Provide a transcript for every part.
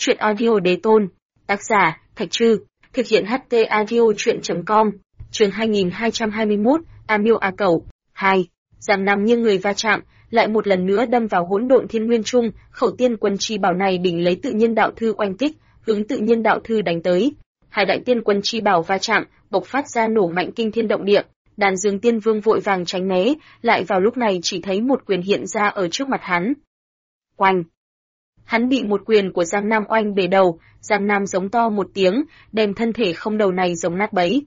Chuyện audio đế tôn. Tác giả, Thạch Trư. Thực hiện HT audio chuyện.com. Chương 2221, A Miêu A Cẩu. 2. Giang Nam nghiêng người va chạm, lại một lần nữa đâm vào hỗn độn thiên nguyên trung, khẩu tiên quân chi bảo này đỉnh lấy tự nhiên đạo thư oanh kích, hướng tự nhiên đạo thư đánh tới. Hai đại tiên quân chi bảo va chạm, bộc phát ra nổ mạnh kinh thiên động địa. Đàn Dương Tiên Vương vội vàng tránh né, lại vào lúc này chỉ thấy một quyền hiện ra ở trước mặt hắn. Oanh! Hắn bị một quyền của Giang Nam oanh bể đầu, Giang Nam giống to một tiếng, đem thân thể không đầu này giống nát bấy.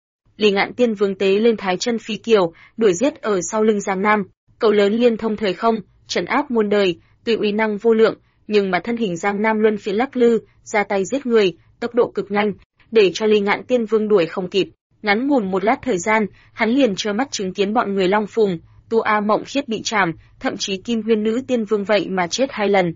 Lý Ngạn Tiên Vương tế lên Thái Chân Phi Kiều, đuổi giết ở sau lưng Giang Nam, cậu lớn liên thông thời không, trấn áp muôn đời, tuy uy năng vô lượng, nhưng mà thân hình Giang Nam luân phiên lắc lư, ra tay giết người, tốc độ cực nhanh, để cho Lý Ngạn Tiên Vương đuổi không kịp. Ngắn ngủn một lát thời gian, hắn liền trơ mắt chứng kiến bọn người Long Phùng, Tu A Mộng Khiết bị trảm, thậm chí Kim Huyên Nữ Tiên Vương vậy mà chết 2 lần.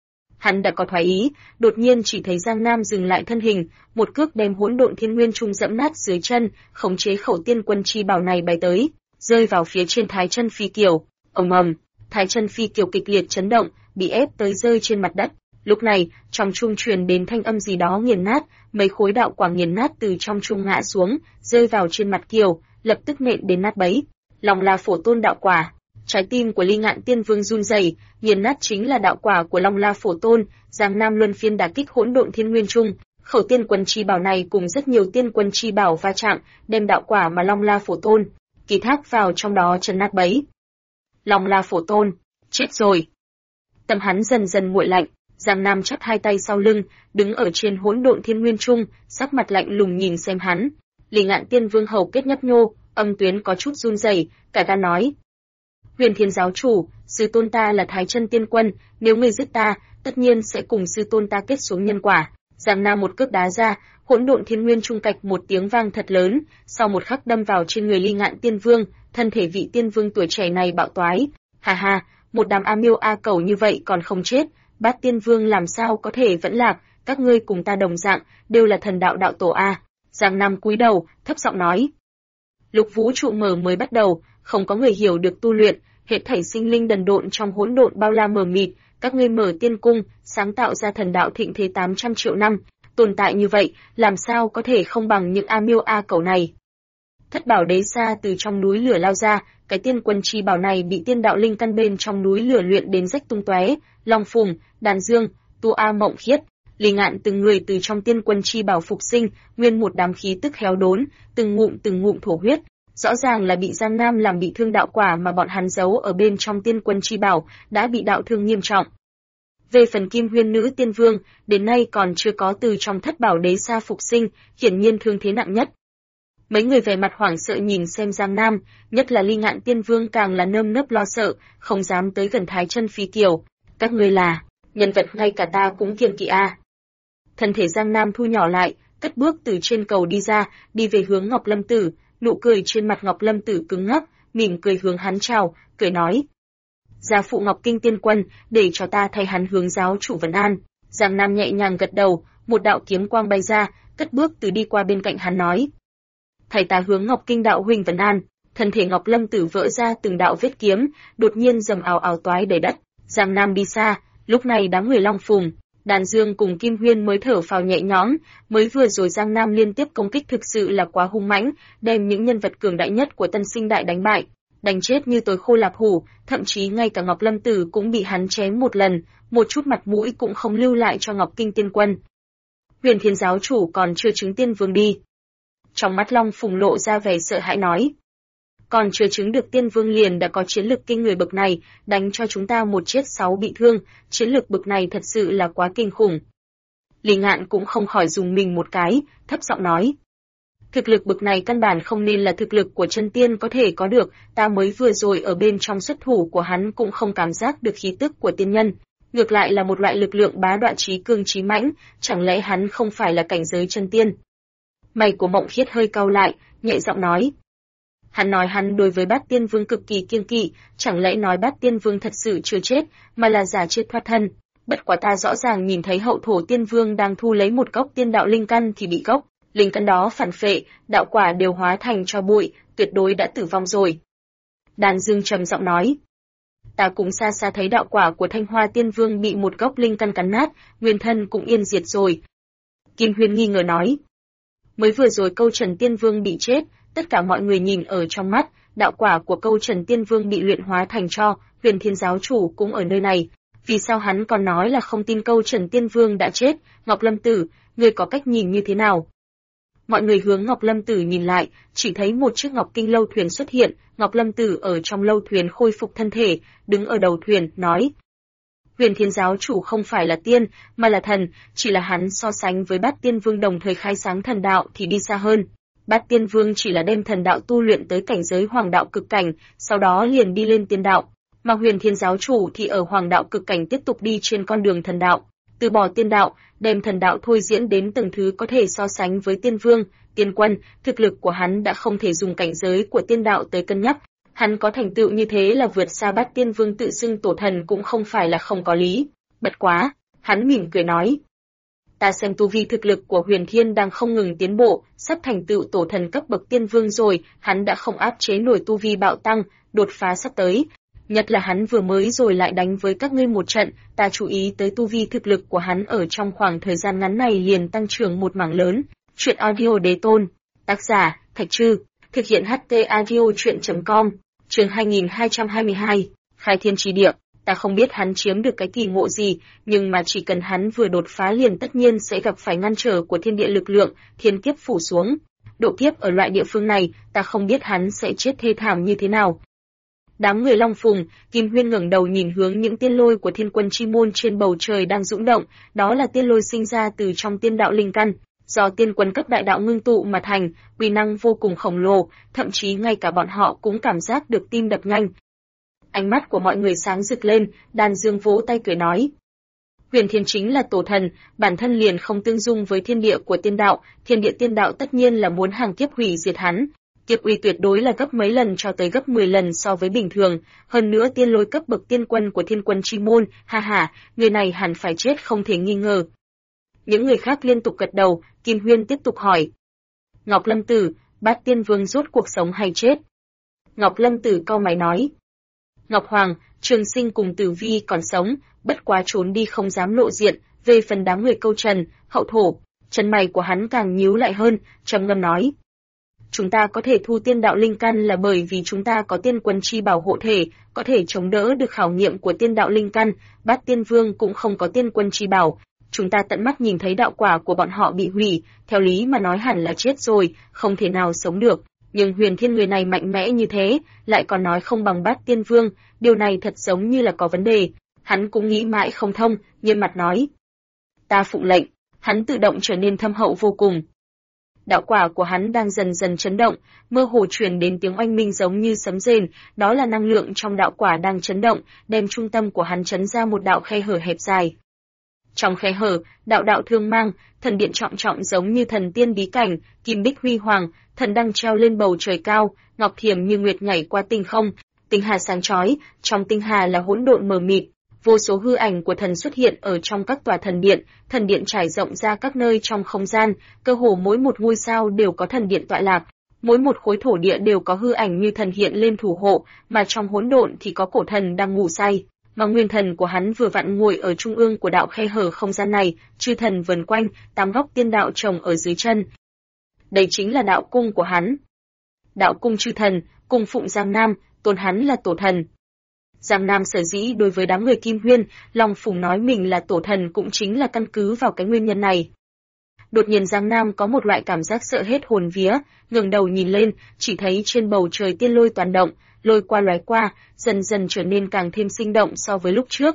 Hắn đã có thoái ý, đột nhiên chỉ thấy Giang Nam dừng lại thân hình, một cước đem hỗn độn thiên nguyên trung dẫm nát dưới chân, khống chế khẩu tiên quân chi bảo này bay tới, rơi vào phía trên Thái Chân Phi Kiều. Ầm ầm, Thái Chân Phi Kiều kịch liệt chấn động, bị ép tới rơi trên mặt đất. Lúc này, trong trung truyền đến thanh âm gì đó nghiền nát, mấy khối đạo quả nghiền nát từ trong trung ngã xuống, rơi vào trên mặt Kiều, lập tức nện đến nát bấy. Lòng là Phổ Tôn đạo quả. Trái tim của Lý Ngạn Tiên Vương run rẩy, nghiền nát chính là đạo quả của Long La Phổ Tôn. Giang Nam luân phiên đả kích hỗn độn thiên nguyên trung, khẩu tiên quân chi bảo này cùng rất nhiều tiên quân chi bảo va chạm, đem đạo quả mà Long La Phổ Tôn kỳ thác vào trong đó chấn nát bấy. Long La Phổ Tôn, chết rồi. Tâm hắn dần dần nguội lạnh, Giang Nam chắp hai tay sau lưng, đứng ở trên hỗn độn thiên nguyên trung, sắc mặt lạnh lùng nhìn xem hắn. Lý Ngạn Tiên Vương hầu kết nhấp nhô, âm tuyến có chút run rẩy, cả gan nói: Huyền Thiên giáo chủ, sư tôn ta là Thái Chân Tiên Quân, nếu ngươi giết ta, tất nhiên sẽ cùng sư tôn ta kết xuống nhân quả. Giang Nam một cước đá ra, hỗn độn thiên nguyên trung cạch một tiếng vang thật lớn, sau một khắc đâm vào trên người Lý Ngạn Tiên Vương, thân thể vị tiên vương tuổi trẻ này bạo toái. Ha ha, một đám A Miêu A Cẩu như vậy còn không chết, Bát Tiên Vương làm sao có thể vẫn lạc, các ngươi cùng ta đồng dạng, đều là thần đạo đạo tổ a. Giang Nam cúi đầu, thấp giọng nói. Lúc vũ trụ mở mới bắt đầu, không có người hiểu được tu luyện, hết thảy sinh linh đần độn trong hỗn độn bao la mờ mịt, các ngươi mở tiên cung, sáng tạo ra thần đạo thịnh thế 800 triệu năm, tồn tại như vậy, làm sao có thể không bằng những A Miêu A Cẩu này. Thất bảo đế xa từ trong núi lửa lao ra, cái tiên quân chi bảo này bị tiên đạo linh căn bên trong núi lửa luyện đến rách tung tóe. Long Phùng, Đàn Dương, Tu A Mộng Khiết, Lý Ngạn từng người từ trong tiên quân chi bảo phục sinh, nguyên một đám khí tức héo đốn, từng ngụm thổ huyết, rõ ràng là bị Giang Nam làm bị thương đạo quả mà bọn hắn giấu ở bên trong tiên quân chi bảo, đã bị đạo thương nghiêm trọng. Về phần Kim Huyên Nữ Tiên Vương, đến nay còn chưa có từ trong thất bảo đế xa phục sinh, hiển nhiên thương thế nặng nhất. Mấy người vẻ mặt hoảng sợ nhìn xem Giang Nam, nhất là Lý Ngạn Tiên Vương càng là nơm nớp lo sợ, không dám tới gần Thái Chân Phi Kiều. Các ngươi là nhân vật ngay cả ta cũng kiêng kỵ a. Thân thể Giang Nam thu nhỏ lại, cất bước từ trên cầu đi ra, đi về hướng Ngọc Lâm Tử, nụ cười trên mặt Ngọc Lâm Tử cứng ngắc, mỉm cười hướng hắn chào, cười nói: "Gia phụ Ngọc Kinh Tiên Quân, để cho ta thay hắn hướng giáo chủ vấn an." Giang Nam nhẹ nhàng gật đầu, một đạo kiếm quang bay ra, cất bước từ đi qua bên cạnh hắn nói: "Thầy ta hướng Ngọc Kinh đạo huynh vấn an." Thân thể Ngọc Lâm Tử vỡ ra từng đạo vết kiếm, đột nhiên rầm ào ào toái đầy đất. Giang Nam đi xa, lúc này đám người Long Phùng, Đàn Dương cùng Kim Huyên mới thở phào nhẹ nhõm, mới vừa rồi Giang Nam liên tiếp công kích thực sự là quá hung mãnh, đem những nhân vật cường đại nhất của Tân Sinh Đại đánh bại, đánh chết như tối khô lạp hủ, thậm chí ngay cả Ngọc Lâm Tử cũng bị hắn chém một lần, một chút mặt mũi cũng không lưu lại cho Ngọc Kinh Tiên Quân. Huyền Thiên giáo chủ còn chưa chứng tiên vương đi. Trong mắt Long Phùng lộ ra vẻ sợ hãi nói: còn chưa chứng được tiên vương liền đã có chiến lực kinh người bậc này, đánh cho chúng ta 1 chết 6 bị thương, chiến lực bậc này thật sự là quá kinh khủng. Lý Ngạn cũng không khỏi dùng mình một cái, thấp giọng nói: thực lực bậc này căn bản không nên là thực lực của chân tiên có thể có được, ta mới vừa rồi ở bên trong xuất thủ của hắn cũng không cảm giác được khí tức của tiên nhân, ngược lại là một loại lực lượng bá đạo trí cường trí mãnh, chẳng lẽ hắn không phải là cảnh giới chân tiên? Mày của Mộng Khiết hơi cau lại, nhẹ giọng nói: hắn nói hắn đối với Bát Tiên Vương cực kỳ kiêng kỵ, chẳng lẽ nói Bát Tiên Vương thật sự chưa chết, mà là giả chết thoát thân? Bất quá ta rõ ràng nhìn thấy Hậu Thổ Tiên Vương đang thu lấy một gốc tiên đạo linh căn thì bị gốc linh căn đó phản phệ, đạo quả đều hóa thành tro bụi, tuyệt đối đã tử vong rồi. Đàn Dương trầm giọng nói: ta cũng xa xa thấy đạo quả của Thanh Hoa Tiên Vương bị một gốc linh căn cắn nát, nguyên thân cũng yên diệt rồi. Kim Huyên nghi ngờ nói. Mới vừa rồi câu Trần Tiên Vương bị chết, tất cả mọi người nhìn ở trong mắt, đạo quả của câu Trần Tiên Vương bị luyện hóa thành tro, Huyền Thiên giáo chủ cũng ở nơi này. Vì sao hắn còn nói là không tin câu Trần Tiên Vương đã chết? Ngọc Lâm Tử, ngươi có cách nhìn như thế nào? Mọi người hướng Ngọc Lâm Tử nhìn lại, chỉ thấy một chiếc Ngọc Kinh lâu thuyền xuất hiện, Ngọc Lâm Tử ở trong lâu thuyền khôi phục thân thể, đứng ở đầu thuyền, nói. Huyền Thiên giáo chủ không phải là tiên, mà là thần, chỉ là hắn so sánh với Bát Tiên Vương đồng thời khai sáng thần đạo thì đi xa hơn. Bát Tiên Vương chỉ là đem thần đạo tu luyện tới cảnh giới hoàng đạo cực cảnh, sau đó liền đi lên tiên đạo, mà Huyền Thiên giáo chủ thì ở hoàng đạo cực cảnh tiếp tục đi trên con đường thần đạo, từ bỏ tiên đạo, đem thần đạo thôi diễn đến từng thứ có thể so sánh với tiên vương, tiên quân, thực lực của hắn đã không thể dùng cảnh giới của tiên đạo tới cân nhắc. Hắn có thành tựu như thế là vượt xa Bát Tiên Vương tự xưng tổ thần cũng không phải là không có lý. Bất quá, hắn mỉm cười nói. Ta xem tu vi thực lực của Huyền Thiên đang không ngừng tiến bộ, sắp thành tựu tổ thần cấp bậc tiên vương rồi, hắn đã không áp chế nổi tu vi bạo tăng, đột phá sắp tới. Nhất là hắn vừa mới rồi lại đánh với các ngươi một trận, ta chú ý tới tu vi thực lực của hắn ở trong khoảng thời gian ngắn này liền tăng trưởng một mảng lớn. Chuyện audio đế tôn, tác giả, Thạch Trư, thực hiện HT audio chuyện.com, chương 2222, Khai Thiên Chi Địa. Ta không biết hắn chiếm được cái kỳ ngộ gì, nhưng mà chỉ cần hắn vừa đột phá liền tất nhiên sẽ gặp phải ngăn trở của thiên địa lực lượng, thiên kiếp phủ xuống. Độ kiếp ở loại địa phương này, ta không biết hắn sẽ chết thê thảm như thế nào. Đám người Long Phùng, Kim Huyên ngẩng đầu nhìn hướng những tiên lôi của Thiên Quân Chi Môn trên bầu trời đang dũng động, đó là tiên lôi sinh ra từ trong tiên đạo linh căn, do tiên quân cấp đại đạo ngưng tụ mà thành, uy năng vô cùng khổng lồ, thậm chí ngay cả bọn họ cũng cảm giác được tim đập nhanh. Ánh mắt của mọi người sáng rực lên, Đan Dương vỗ tay cười nói. Huyền Thiên chính là tổ thần, bản thân liền không tương dung với thiên địa của tiên đạo, thiên địa tiên đạo tất nhiên là muốn hàng kiếp hủy diệt hắn. Kiếp uy tuyệt đối là gấp mấy lần cho tới gấp 10 lần so với bình thường, hơn nữa tiên lôi cấp bậc tiên quân của Thiên Quân Chi Môn, ha ha, người này hẳn phải chết không thể nghi ngờ. Những người khác liên tục gật đầu, Kim Huyên tiếp tục hỏi. Ngọc Lâm Tử, Bát Tiên Vương rốt cuộc sống hay chết? Ngọc Lâm Tử cau mày nói. Ngọc Hoàng, Trường Sinh cùng Tử Vi còn sống, bất quá trốn đi không dám lộ diện, về phần đám người câu Trần, Hậu Thổ, chân mày của hắn càng nhíu lại hơn, trầm ngâm nói. Chúng ta có thể thu tiên đạo linh căn là bởi vì chúng ta có tiên quân chi bảo hộ thể, có thể chống đỡ được khảo nghiệm của tiên đạo linh căn, Bát Tiên Vương cũng không có tiên quân chi bảo. Chúng ta tận mắt nhìn thấy đạo quả của bọn họ bị hủy, theo lý mà nói hẳn là chết rồi, không thể nào sống được. Nhưng Huyền Thiên người này mạnh mẽ như thế, lại còn nói không bằng Bát Tiên Vương, điều này thật giống như là có vấn đề. Hắn cũng nghĩ mãi không thông, nghiêm mặt nói. Ta phụng lệnh, hắn tự động trở nên thâm hậu vô cùng. Đạo quả của hắn đang dần dần chấn động, mơ hồ truyền đến tiếng oanh minh giống như sấm rền, đó là năng lượng trong đạo quả đang chấn động, đem trung tâm của hắn chấn ra một đạo khe hở hẹp dài. Trong khe hở, đạo đạo thương mang, thần điện trọng trọng giống như thần tiên bí cảnh, kim bích huy hoàng, thần đăng treo lên bầu trời cao, ngọc thiềm như nguyệt nhảy qua tinh không, tinh hà sáng chói, trong tinh hà là hỗn độn mờ mịt. Vô số hư ảnh của thần xuất hiện ở trong các tòa thần điện trải rộng ra các nơi trong không gian, cơ hồ mỗi một ngôi sao đều có thần điện tọa lạc, mỗi một khối thổ địa đều có hư ảnh như thần hiện lên thủ hộ, mà trong hỗn độn thì có cổ thần đang ngủ say, mà nguyên thần của hắn vừa vặn ngồi ở trung ương của đạo khe hở không gian này, chư thần vần quanh, tám góc tiên đạo trồng ở dưới chân. Đây chính là đạo cung của hắn. Đạo cung chư thần, cung phụng Giang Nam, tôn hắn là tổ thần. Giang Nam sở dĩ đối với đám người Kim Huyên, Long Phùng nói mình là tổ thần cũng chính là căn cứ vào cái nguyên nhân này. Đột nhiên Giang Nam có một loại cảm giác sợ hết hồn vía, ngẩng đầu nhìn lên, chỉ thấy trên bầu trời tiên lôi toàn động, lôi qua lóe qua, dần dần trở nên càng thêm sinh động so với lúc trước.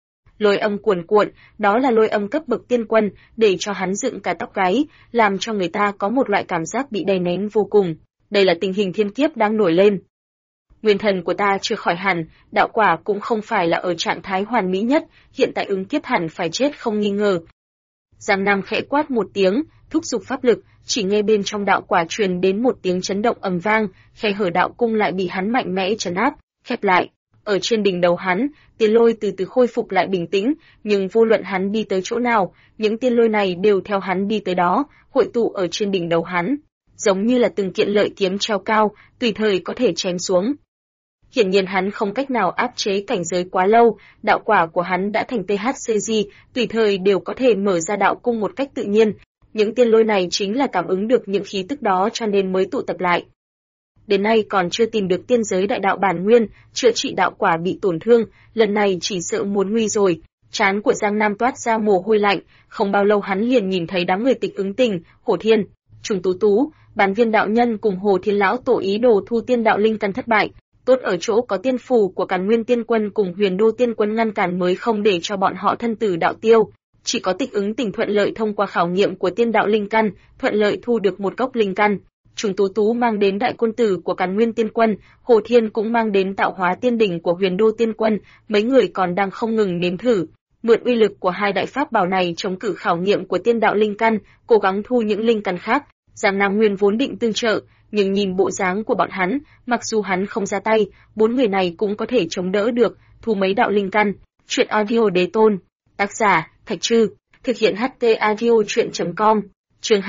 Lôi âm cuồn cuộn, đó là lôi âm cấp bậc tiên quân, để cho hắn dựng cả tóc gáy, làm cho người ta có một loại cảm giác bị đè nén vô cùng. Đây là tình hình thiên kiếp đang nổi lên. Nguyên thần của ta chưa khỏi hẳn, đạo quả cũng không phải là ở trạng thái hoàn mỹ nhất, hiện tại ứng kiếp hẳn phải chết không nghi ngờ. Giang Nam khẽ quát một tiếng, thúc giục pháp lực, chỉ nghe bên trong đạo quả truyền đến một tiếng chấn động ầm vang, khe hở đạo cung lại bị hắn mạnh mẽ trấn áp, khép lại. Ở trên đỉnh đầu hắn, tiên lôi từ từ khôi phục lại bình tĩnh, nhưng vô luận hắn đi tới chỗ nào, những tiên lôi này đều theo hắn đi tới đó, hội tụ ở trên đỉnh đầu hắn, giống như là từng kiện lợi kiếm treo cao, tùy thời có thể chém xuống. Hiển nhiên hắn không cách nào áp chế cảnh giới quá lâu, đạo quả của hắn đã thành THCG, tùy thời đều có thể mở ra đạo cung một cách tự nhiên. Những tiên lôi này chính là cảm ứng được những khí tức đó cho nên mới tụ tập lại. Đến nay còn chưa tìm được tiên giới đại đạo bản nguyên, chữa trị đạo quả bị tổn thương, lần này chỉ sợ muốn nguy rồi. Trán của Giang Nam toát ra mồ hôi lạnh, không bao lâu hắn liền nhìn thấy đám người Tịch Ứng Tình, Hổ Thiên, Trùng Tú Tú, Bán Viên đạo nhân cùng Hồ Thiên lão tổ ý đồ thu tiên đạo linh căn thất bại. Tốt ở chỗ có tiên phù của Càn Nguyên Tiên Quân cùng Huyền Đô Tiên Quân ngăn cản mới không để cho bọn họ thân tử đạo tiêu. Chỉ có Tịch Ứng Tình thuận lợi thông qua khảo nghiệm của tiên đạo linh căn, thuận lợi thu được một gốc linh căn. Trùng Tú Tú mang đến đại quân tử của Càn Nguyên Tiên Quân, Hồ Thiên cũng mang đến tạo hóa tiên đỉnh của Huyền Đô Tiên Quân, mấy người còn đang không ngừng nếm thử. Mượn uy lực của hai đại pháp bảo này chống cự khảo nghiệm của tiên đạo linh căn, cố gắng thu những linh căn khác. Giang Nam Nguyên vốn định tương trợ, nhưng nhìn bộ dáng của bọn hắn, mặc dù hắn không ra tay, bốn người này cũng có thể chống đỡ được, thu mấy đạo linh căn. Chuyện audio đế tôn. Tác giả, Thạch Trư. Thực hiện HT audio chuyện.com. Chương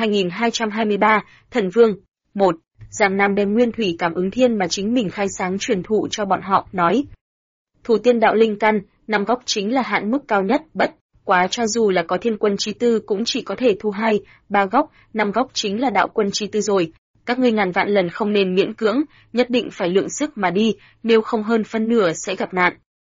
2223, Thần Vương. 1. Giang Nam đem nguyên thủy cảm ứng thiên mà chính mình khai sáng truyền thụ cho bọn họ, nói. Thu tiên đạo linh căn, 5 góc chính là hạn mức cao nhất, bất quá cho dù là có thiên quân chi tư cũng chỉ có thể thu 2, 3 góc, 5 góc chính là đạo quân chi tư rồi. Các ngươi ngàn vạn lần không nên miễn cưỡng, nhất định phải lượng sức mà đi, nếu không hơn phân nửa sẽ gặp nạn.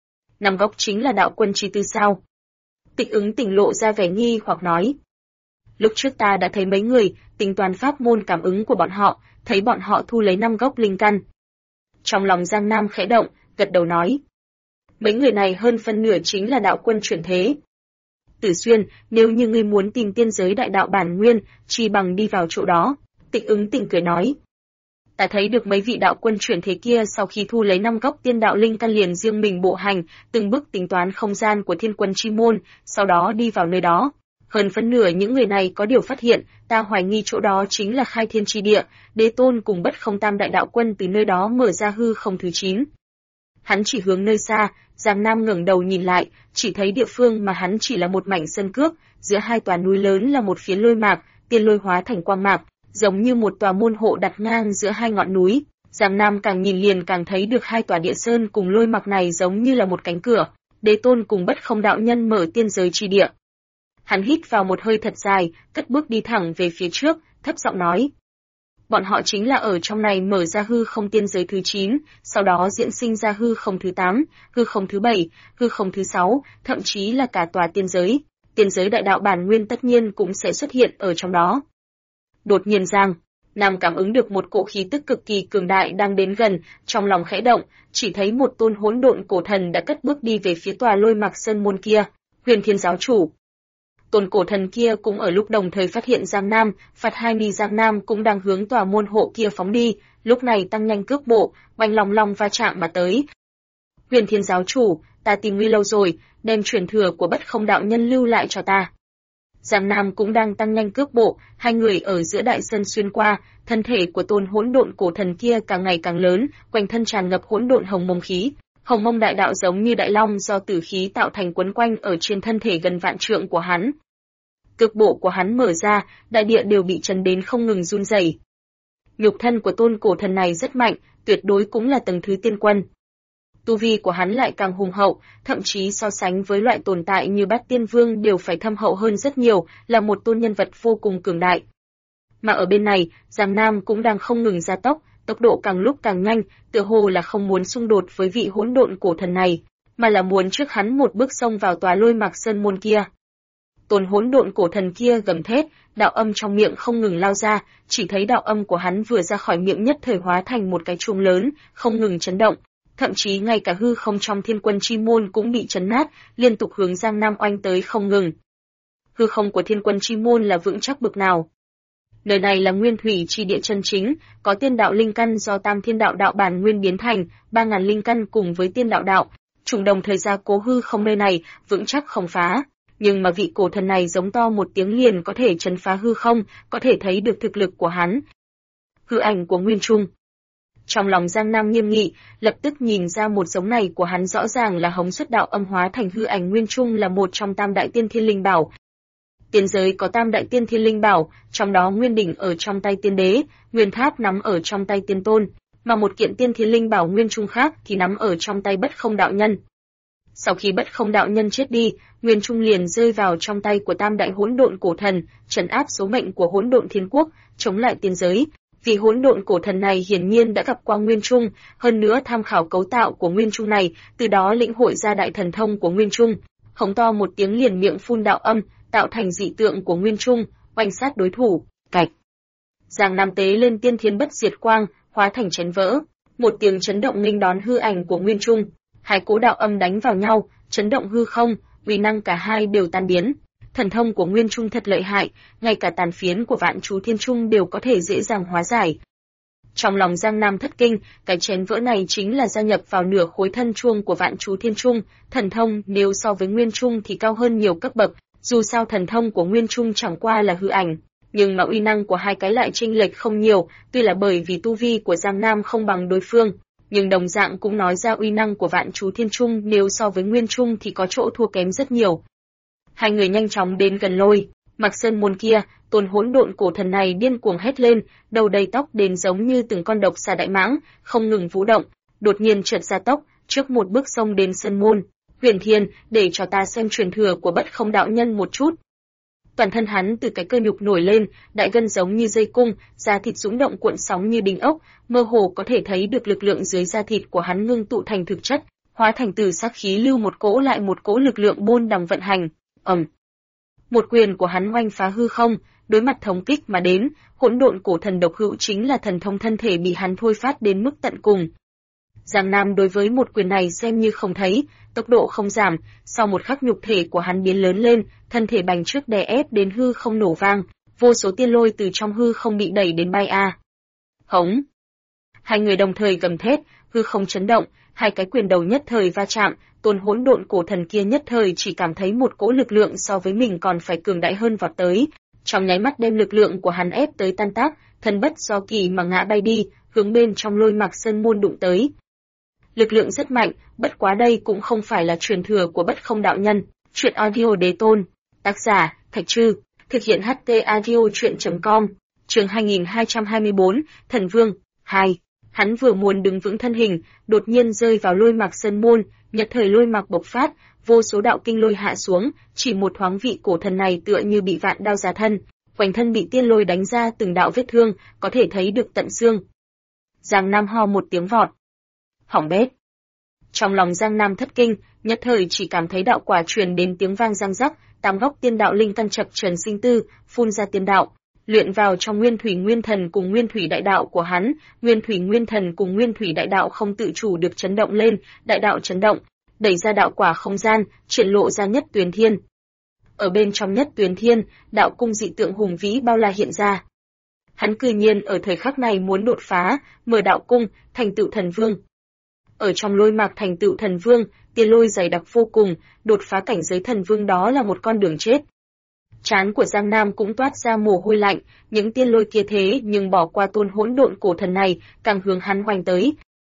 5 góc chính là đạo quân chi tư sao? Tịch Ứng Tình lộ ra vẻ nghi hoặc nói. Lúc trước ta đã thấy mấy người, tính toán pháp môn cảm ứng của bọn họ, thấy bọn họ thu lấy 5 gốc linh căn. Trong lòng Giang Nam khẽ động, gật đầu nói. Mấy người này hơn phân nửa chính là đạo quân chuyển thế. Tử Xuyên, nếu như ngươi muốn tìm tiên giới đại đạo bản nguyên, chi bằng đi vào chỗ đó. Tịch Ứng Tình cười nói. Ta thấy được mấy vị đạo quân chuyển thế kia sau khi thu lấy 5 gốc tiên đạo linh căn liền riêng mình bộ hành, từng bước tính toán không gian của thiên quân chi môn, sau đó đi vào nơi đó. Hơn phân nửa những người này có điều phát hiện, ta hoài nghi chỗ đó chính là khai thiên chi địa, đế tôn cùng bất không tam đại đạo quân từ nơi đó mở ra hư không thứ 9. Hắn chỉ hướng nơi xa, Giang Nam ngẩng đầu nhìn lại, chỉ thấy địa phương mà hắn chỉ là một mảnh sơn cước, giữa hai tòa núi lớn là một phiến lôi mạc, tiên lôi hóa thành quang mạc, giống như một tòa môn hộ đặt ngang giữa hai ngọn núi. Giang Nam càng nhìn liền càng thấy được hai tòa địa sơn cùng lôi mạc này giống như là một cánh cửa, đế tôn cùng bất không đạo nhân mở tiên giới chi địa. Hắn hít vào một hơi thật dài, cất bước đi thẳng về phía trước, thấp giọng nói. Bọn họ chính là ở trong này mở ra hư không tiên giới thứ 9, sau đó diễn sinh ra hư không thứ 8, hư không thứ 7, hư không thứ 6, thậm chí là cả tòa tiên giới. Tiên giới đại đạo bản nguyên tất nhiên cũng sẽ xuất hiện ở trong đó. Đột nhiên Giang Nam cảm ứng được một cỗ khí tức cực kỳ cường đại đang đến gần, trong lòng khẽ động, chỉ thấy một tôn hỗn độn cổ thần đã cất bước đi về phía tòa lôi mạc sơn môn kia. Huyền Thiên giáo chủ. Tôn cổ thần kia cũng ở lúc đồng thời phát hiện Giang Nam, phạt hai mi Giang Nam cũng đang hướng tòa môn hộ kia phóng đi, lúc này tăng nhanh cước bộ, oanh long long va chạm mà tới. Huyền Thiên giáo chủ, ta tìm ngươi lâu rồi, đem truyền thừa của bất không đạo nhân lưu lại cho ta. Giang Nam cũng đang tăng nhanh cước bộ, hai người ở giữa đại sơn xuyên qua, thân thể của tôn hỗn độn cổ thần kia càng ngày càng lớn, quanh thân tràn ngập hỗn độn hồng mông khí. Hồng mông đại đạo giống như đại long do tử khí tạo thành quấn quanh ở trên thân thể gần vạn trượng của hắn. Cước bộ của hắn mở ra, đại địa đều bị chấn đến không ngừng run rẩy. Nhục thân của tôn cổ thần này rất mạnh, tuyệt đối cũng là tầng thứ tiên quân. Tu vi của hắn lại càng hùng hậu, thậm chí so sánh với loại tồn tại như Bát Tiên Vương đều phải thâm hậu hơn rất nhiều, là một tôn nhân vật vô cùng cường đại. Mà ở bên này, Giang Nam cũng đang không ngừng gia tốc, tốc độ càng lúc càng nhanh, tựa hồ là không muốn xung đột với vị hỗn độn cổ thần này, mà là muốn trước hắn một bước xông vào tòa lôi mạc sơn môn kia. Tôn hỗn độn cổ thần kia gầm thét, đạo âm trong miệng không ngừng lao ra, chỉ thấy đạo âm của hắn vừa ra khỏi miệng nhất thời hóa thành một cái chuông lớn, không ngừng chấn động, thậm chí ngay cả hư không trong thiên quân chi môn cũng bị chấn nát, liên tục hướng Giang Nam oanh tới không ngừng. Hư không của thiên quân chi môn là vững chắc bực nào? Nơi này là nguyên thủy chi địa chân chính, có tiên đạo linh căn do tam thiên đạo đạo bản nguyên biến thành, 3000 linh căn cùng với tiên đạo đạo, trùng đồng thời ra cố hư không nơi này, vững chắc không phá. Nhưng mà vị cổ thần này giống to một tiếng liền có thể chấn phá hư không, có thể thấy được thực lực của hắn. Hư ảnh của Nguyên Trung. Trong lòng Giang Nam nghiêm nghị, lập tức nhìn ra một giống này của hắn rõ ràng là hống xuất đạo âm hóa thành hư ảnh Nguyên Trung là một trong tam đại tiên thiên linh bảo. Tiên giới có tam đại tiên thiên linh bảo, trong đó Nguyên đỉnh ở trong tay tiên đế, Nguyên tháp nắm ở trong tay tiên tôn. mà một kiện tiên thiên linh bảo nguyên trung khác thì nắm ở trong tay Bất Không đạo nhân. Sau khi Bất Không đạo nhân chết đi, nguyên trung liền rơi vào trong tay của Tam đại hỗn độn cổ thần, trấn áp số mệnh của hỗn độn thiên quốc, chống lại tiên giới. Vì hỗn độn cổ thần này hiển nhiên đã gặp qua nguyên trung, hơn nữa tham khảo cấu tạo của nguyên trung này, từ đó lĩnh hội ra đại thần thông của nguyên trung. Hống to một tiếng liền miệng phun đạo âm, tạo thành dị tượng của nguyên trung, oanh sát đối thủ. Cạch. Giang Nam tế lên tiên thiên bất diệt quang, hóa thành chấn vỡ. Một tiếng chấn động nghênh đón hư ảnh của nguyên trung. Hai cỗ đạo âm đánh vào nhau, chấn động hư không, uy năng cả hai đều tan biến. Thần thông của nguyên trung thật lợi hại, ngay cả tàn phiến của Vạn Chú Thiên Trung đều có thể dễ dàng hóa giải. Trong lòng Giang Nam thất kinh, cái chén vỡ này chính là gia nhập vào nửa khối thân chuông của Vạn Chú Thiên Trung, thần thông nếu so với nguyên trung thì cao hơn nhiều cấp bậc, dù sao thần thông của nguyên trung chẳng qua là hư ảnh, nhưng mà uy năng của hai cái lại chênh lệch không nhiều, tuy là bởi vì tu vi của Giang Nam không bằng đối phương, nhưng đồng dạng cũng nói ra uy năng của Vạn Chú Thiên Trung nếu so với nguyên trung thì có chỗ thua kém rất nhiều. Hai người nhanh chóng đến gần Lôi Mạc Sơn môn kia, tôn hỗn độn cổ thần này điên cuồng hét lên, đầu đầy tóc đến giống như từng con độc xà đại mãng, không ngừng vũ động, đột nhiên chợt ra tốc, trước một bước xông đến sơn môn. Huyền Thiên, để cho ta xem truyền thừa của Bất Không đạo nhân một chút. Toàn thân hắn từ cái cơ nhục nổi lên, đại gân giống như dây cung, da thịt dũng động cuộn sóng như đinh ốc, mơ hồ có thể thấy được lực lượng dưới da thịt của hắn ngưng tụ thành thực chất, hóa thành từ sắc khí lưu một cỗ lại một cỗ lực lượng bôn đằng vận hành. Một quyền của hắn oanh phá hư không, đối mặt thống kích mà đến, hỗn độn cổ thần độc hữu chính là thần thông thân thể bị hắn thôi phát đến mức tận cùng. Giang Nam đối với một quyền này xem như không thấy, tốc độ không giảm, sau một khắc nhục thể của hắn biến lớn lên, thân thể bành trước đè ép đến hư không nổ vang, vô số tiên lôi từ trong hư không bị đẩy đến bay a. Hống! Hai người đồng thời gầm thét, hư không chấn động, hai cái quyền đầu nhất thời va chạm, tôn hỗn độn cổ thần kia nhất thời chỉ cảm thấy một cỗ lực lượng so với mình còn phải cường đại hơn vọt tới, trong nháy mắt đem lực lượng của hắn ép tới tan tác, thân bất do kỳ mà ngã bay đi, hướng bên trong Lôi Mạc Sơn môn đụng tới. Lực lượng rất mạnh, bất quá đây cũng không phải là truyền thừa của Bất Không đạo nhân. Truyện audio đế tôn, tác giả Thạch Trư, thực hiện HT audio truyện.com. Chương 2224, Thần Vương 2. Hắn vừa muốn đứng vững thân hình, đột nhiên rơi vào Lôi Mạc Sơn môn, nhất thời lôi mạc bộc phát, vô số đạo kinh lôi hạ xuống, chỉ một thoáng vị cổ thần này tựa như bị vạn đao giá thân, quanh thân bị tiên lôi đánh ra từng đạo vết thương, có thể thấy được tận xương. Giang Nam ho một tiếng vọt. Hỏng bét. Trong lòng Giang Nam thất kinh, nhất thời chỉ cảm thấy đạo quả truyền đến tiếng vang răng rắc, tám góc tiên đạo linh căn chập trần sinh tư, phun ra tiên đạo, luyện vào trong Nguyên Thủy Nguyên Thần cùng Nguyên Thủy Đại Đạo của hắn, Nguyên Thủy Nguyên Thần cùng Nguyên Thủy Đại Đạo không tự chủ được chấn động lên, đại đạo chấn động, đẩy ra đạo quả không gian, triển lộ ra Nhất Tuyền Thiên. Ở bên trong Nhất Tuyền Thiên, đạo cung dị tượng hùng vĩ bao la hiện ra. Hắn cư nhiên ở thời khắc này muốn đột phá, mở đạo cung, thành tựu thần vương. Ở trong Lôi Mạc thành tựu thần vương, tiên lôi dày đặc vô cùng, đột phá cảnh giới thần vương đó là một con đường chết. Trán của Giang Nam cũng toát ra mồ hôi lạnh, những tiên lôi kia thế nhưng bỏ qua tôn hỗn độn cổ thần này, càng hướng hắn hoành tới.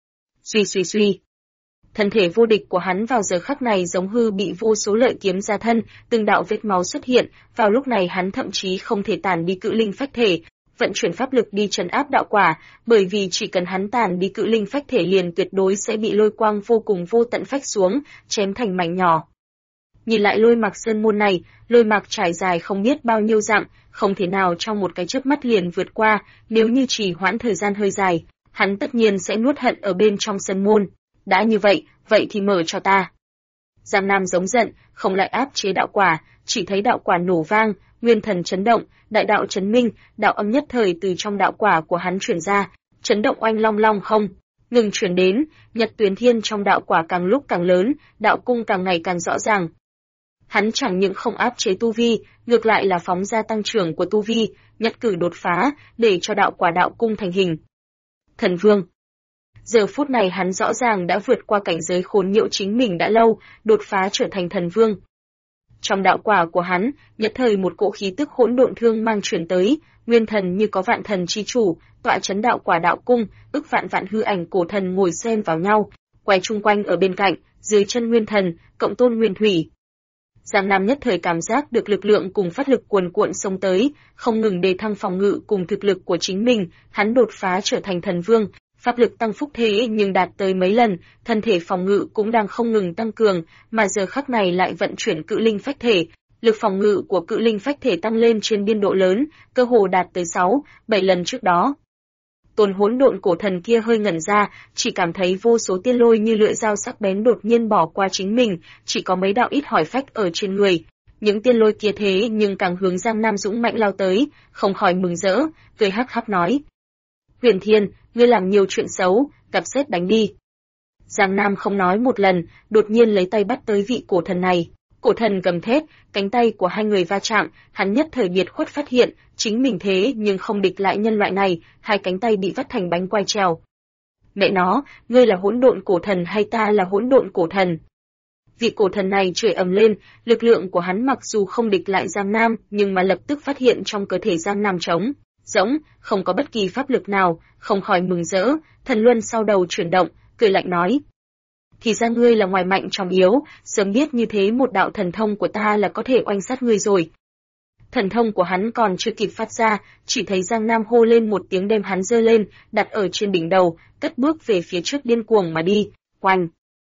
Suy. Thân thể vô địch của hắn vào giờ khắc này giống hư bị vô số lợi kiếm ra thân, từng đạo vết máu xuất hiện, vào lúc này hắn thậm chí không thể tản đi cự linh phách thể, vận chuyển pháp lực đi trấn áp đạo quả, bởi vì chỉ cần hắn tản đi cự linh phách thể liền tuyệt đối sẽ bị lôi quang vô cùng vô tận phách xuống, chém thành mảnh nhỏ. Nhìn lại Lôi Mạc Sơn môn này, Lôi Mạc trải dài không biết bao nhiêu dặm, không thể nào trong một cái chớp mắt liền vượt qua, nếu như trì hoãn thời gian hơi dài, hắn tất nhiên sẽ nuốt hận ở bên trong sơn môn. Đã như vậy, vậy thì mở cho ta. Giang Nam giống giận, không lại áp chế đạo quả, chỉ thấy đạo quả nổ vang, nguyên thần chấn động, đại đạo chấn minh, đạo âm nhất thời từ trong đạo quả của hắn truyền ra, chấn động oanh long long không ngừng truyền đến, Nhật Tuyến Thiên trong đạo quả càng lúc càng lớn, đạo cung càng ngày càng rõ ràng. Hắn chẳng những không áp chế tu vi, ngược lại là phóng ra tăng trưởng của tu vi, nhất cử đột phá, để cho đạo quả đạo cung thành hình. Thần Vương. Giờ phút này hắn rõ ràng đã vượt qua cảnh giới khốn nhiễu chính mình đã lâu, đột phá trở thành thần vương. Trong đạo quả của hắn, nhất thời một cỗ khí tức hỗn độn thương mang chuyển tới, nguyên thần như có vạn thần chi chủ, tọa chấn đạo quả đạo cung, ức vạn vạn hư ảnh cổ thần ngồi xen vào nhau, quay chung quanh ở bên cạnh, dưới chân nguyên thần, cộng tôn nguyên thủy. Giang Nam nhất thời cảm giác được lực lượng cùng phát lực cuồn cuộn xông tới, không ngừng đề thăng phòng ngự cùng thực lực của chính mình, hắn đột phá trở thành thần vương, pháp lực tăng phúc thế nhưng đạt tới mấy lần, thân thể phòng ngự cũng đang không ngừng tăng cường, mà giờ khắc này lại vận chuyển cự linh phách thể. Lực phòng ngự của cự linh phách thể tăng lên trên biên độ lớn, cơ hồ đạt tới 6-7 lần trước đó. Tôn hỗn độn cổ thần kia hơi ngẩn ra, chỉ cảm thấy vô số tiên lôi như lưỡi dao sắc bén đột nhiên bỏ qua chính mình, chỉ có mấy đạo ít hỏi phách ở trên người. Những tiên lôi kia thế nhưng càng hướng Giang Nam dũng mạnh lao tới, không khỏi mừng rỡ, cười hắc hắc nói: Huyền Thiên, ngươi làm nhiều chuyện xấu, gặp sếp đánh đi. Giang Nam không nói một lần, đột nhiên lấy tay bắt tới vị cổ thần này. Cổ thần gầm thét, cánh tay của hai người va chạm, hắn nhất thời biệt khuất phát hiện, chính mình thế nhưng không địch lại nhân loại này, hai cánh tay bị vắt thành bánh quai trèo. Mẹ nó, ngươi là hỗn độn cổ thần hay ta là hỗn độn cổ thần? Vị cổ thần này chửi ầm lên, lực lượng của hắn mặc dù không địch lại Giang Nam, nhưng mà lập tức phát hiện trong cơ thể Giang Nam trống rỗng, không có bất kỳ pháp lực nào, không khỏi mừng rỡ, thần luân sau đầu chuyển động, cười lạnh nói: Thì ra ngươi là ngoài mạnh trong yếu, sớm biết như thế một đạo thần thông của ta là có thể oanh sát ngươi rồi. Thần thông của hắn còn chưa kịp phát ra, chỉ thấy Giang Nam hô lên một tiếng đem hắn giơ lên, đặt ở trên đỉnh đầu, cất bước về phía trước điên cuồng mà đi, oanh.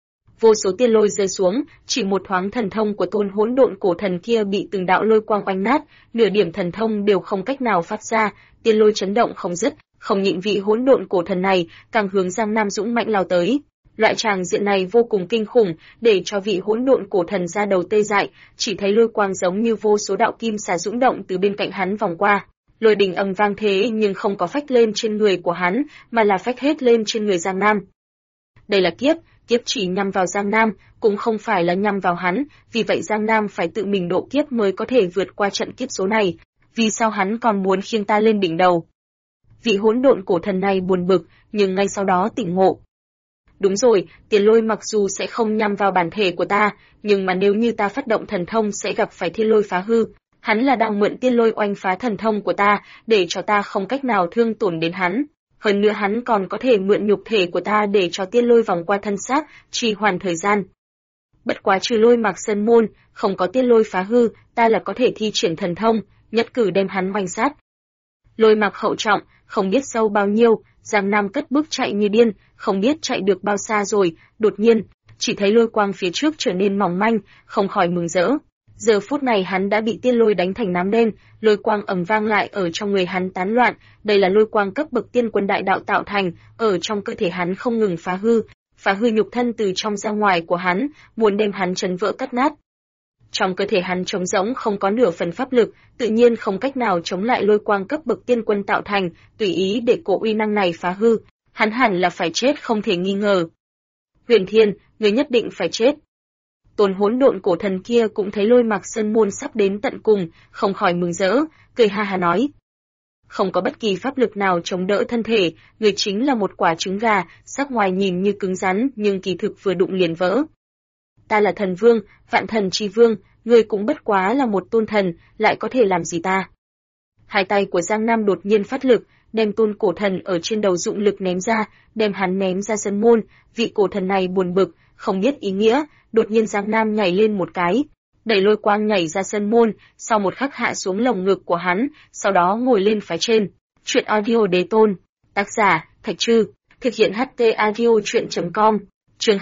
Vô số tiên lôi rơi xuống, chỉ một thoáng thần thông của tôn hỗn độn cổ thần kia bị từng đạo lôi quang oanh nát, nửa điểm thần thông đều không cách nào phát ra, tiên lôi chấn động không dứt, không nhịn vị hỗn độn cổ thần này, càng hướng Giang Nam dũng mạnh lao tới. Loại tràng diện này vô cùng kinh khủng, để cho vị hỗn độn cổ thần ra đầu tê dại, chỉ thấy lôi quang giống như vô số đạo kim xà dũng động từ bên cạnh hắn vòng qua. Lôi đình ầm vang thế nhưng không có phách lên trên người của hắn, mà là phách hết lên trên người Giang Nam. Đây là kiếp chỉ nhằm vào Giang Nam, cũng không phải là nhằm vào hắn, vì vậy Giang Nam phải tự mình độ kiếp mới có thể vượt qua trận kiếp số này. Vì sao hắn còn muốn khiêng ta lên đỉnh đầu? Vị hỗn độn cổ thần này buồn bực, nhưng ngay sau đó tỉnh ngộ. Đúng rồi, tiền lôi mặc dù sẽ không nhằm vào bản thể của ta, nhưng mà nếu như ta phát động thần thông sẽ gặp phải thiên lôi phá hư. Hắn là đang mượn tiên lôi oanh phá thần thông của ta, để cho ta không cách nào thương tổn đến hắn. Hơn nữa hắn còn có thể mượn nhục thể của ta để cho tiên lôi vòng qua thân xác, trì hoãn thời gian. Bất quá trừ lôi mạc sơn môn, không có tiên lôi phá hư, ta là có thể thi triển thần thông, nhất cử đem hắn oanh sát. Lôi mạc hậu trọng, không biết sâu bao nhiêu, Giang Nam cất bước chạy như điên, không biết chạy được bao xa rồi, đột nhiên, chỉ thấy lôi quang phía trước trở nên mỏng manh, không khỏi mừng rỡ. Giờ phút này hắn đã bị tiên lôi đánh thành nám đen, lôi quang ầm vang lại ở trong người hắn tán loạn, đây là lôi quang cấp bậc tiên quân đại đạo tạo thành, ở trong cơ thể hắn không ngừng phá hư nhục thân từ trong ra ngoài của hắn, muốn đem hắn chấn vỡ cắt nát. Trong cơ thể hắn trống rỗng không có nửa phần pháp lực, tự nhiên không cách nào chống lại lôi quang cấp bậc tiên quân tạo thành, tùy ý để cổ uy năng này phá hư, hắn hẳn là phải chết không thể nghi ngờ. Huyền Thiên, người nhất định phải chết. Tôn hỗn độn cổ thần kia cũng thấy lôi mạc sơn môn sắp đến tận cùng, không khỏi mừng rỡ, cười ha ha nói. Không có bất kỳ pháp lực nào chống đỡ thân thể, người chính là một quả trứng gà, sắc ngoài nhìn như cứng rắn nhưng kỳ thực vừa đụng liền vỡ. Ta là thần vương, vạn thần chi vương, người cũng bất quá là một tôn thần, lại có thể làm gì ta? Hai tay của Giang Nam đột nhiên phát lực, đem tôn cổ thần ở trên đầu dụng lực ném ra, đem hắn ném ra sân môn, vị cổ thần này buồn bực, không biết ý nghĩa, đột nhiên Giang Nam nhảy lên một cái, đẩy lôi quang nhảy ra sân môn, sau một khắc hạ xuống lồng ngực của hắn, sau đó ngồi lên phái trên. Chuyện audio đế tôn, tác giả, Thạch Trư, thực hiện HT audio chuyện.com, chương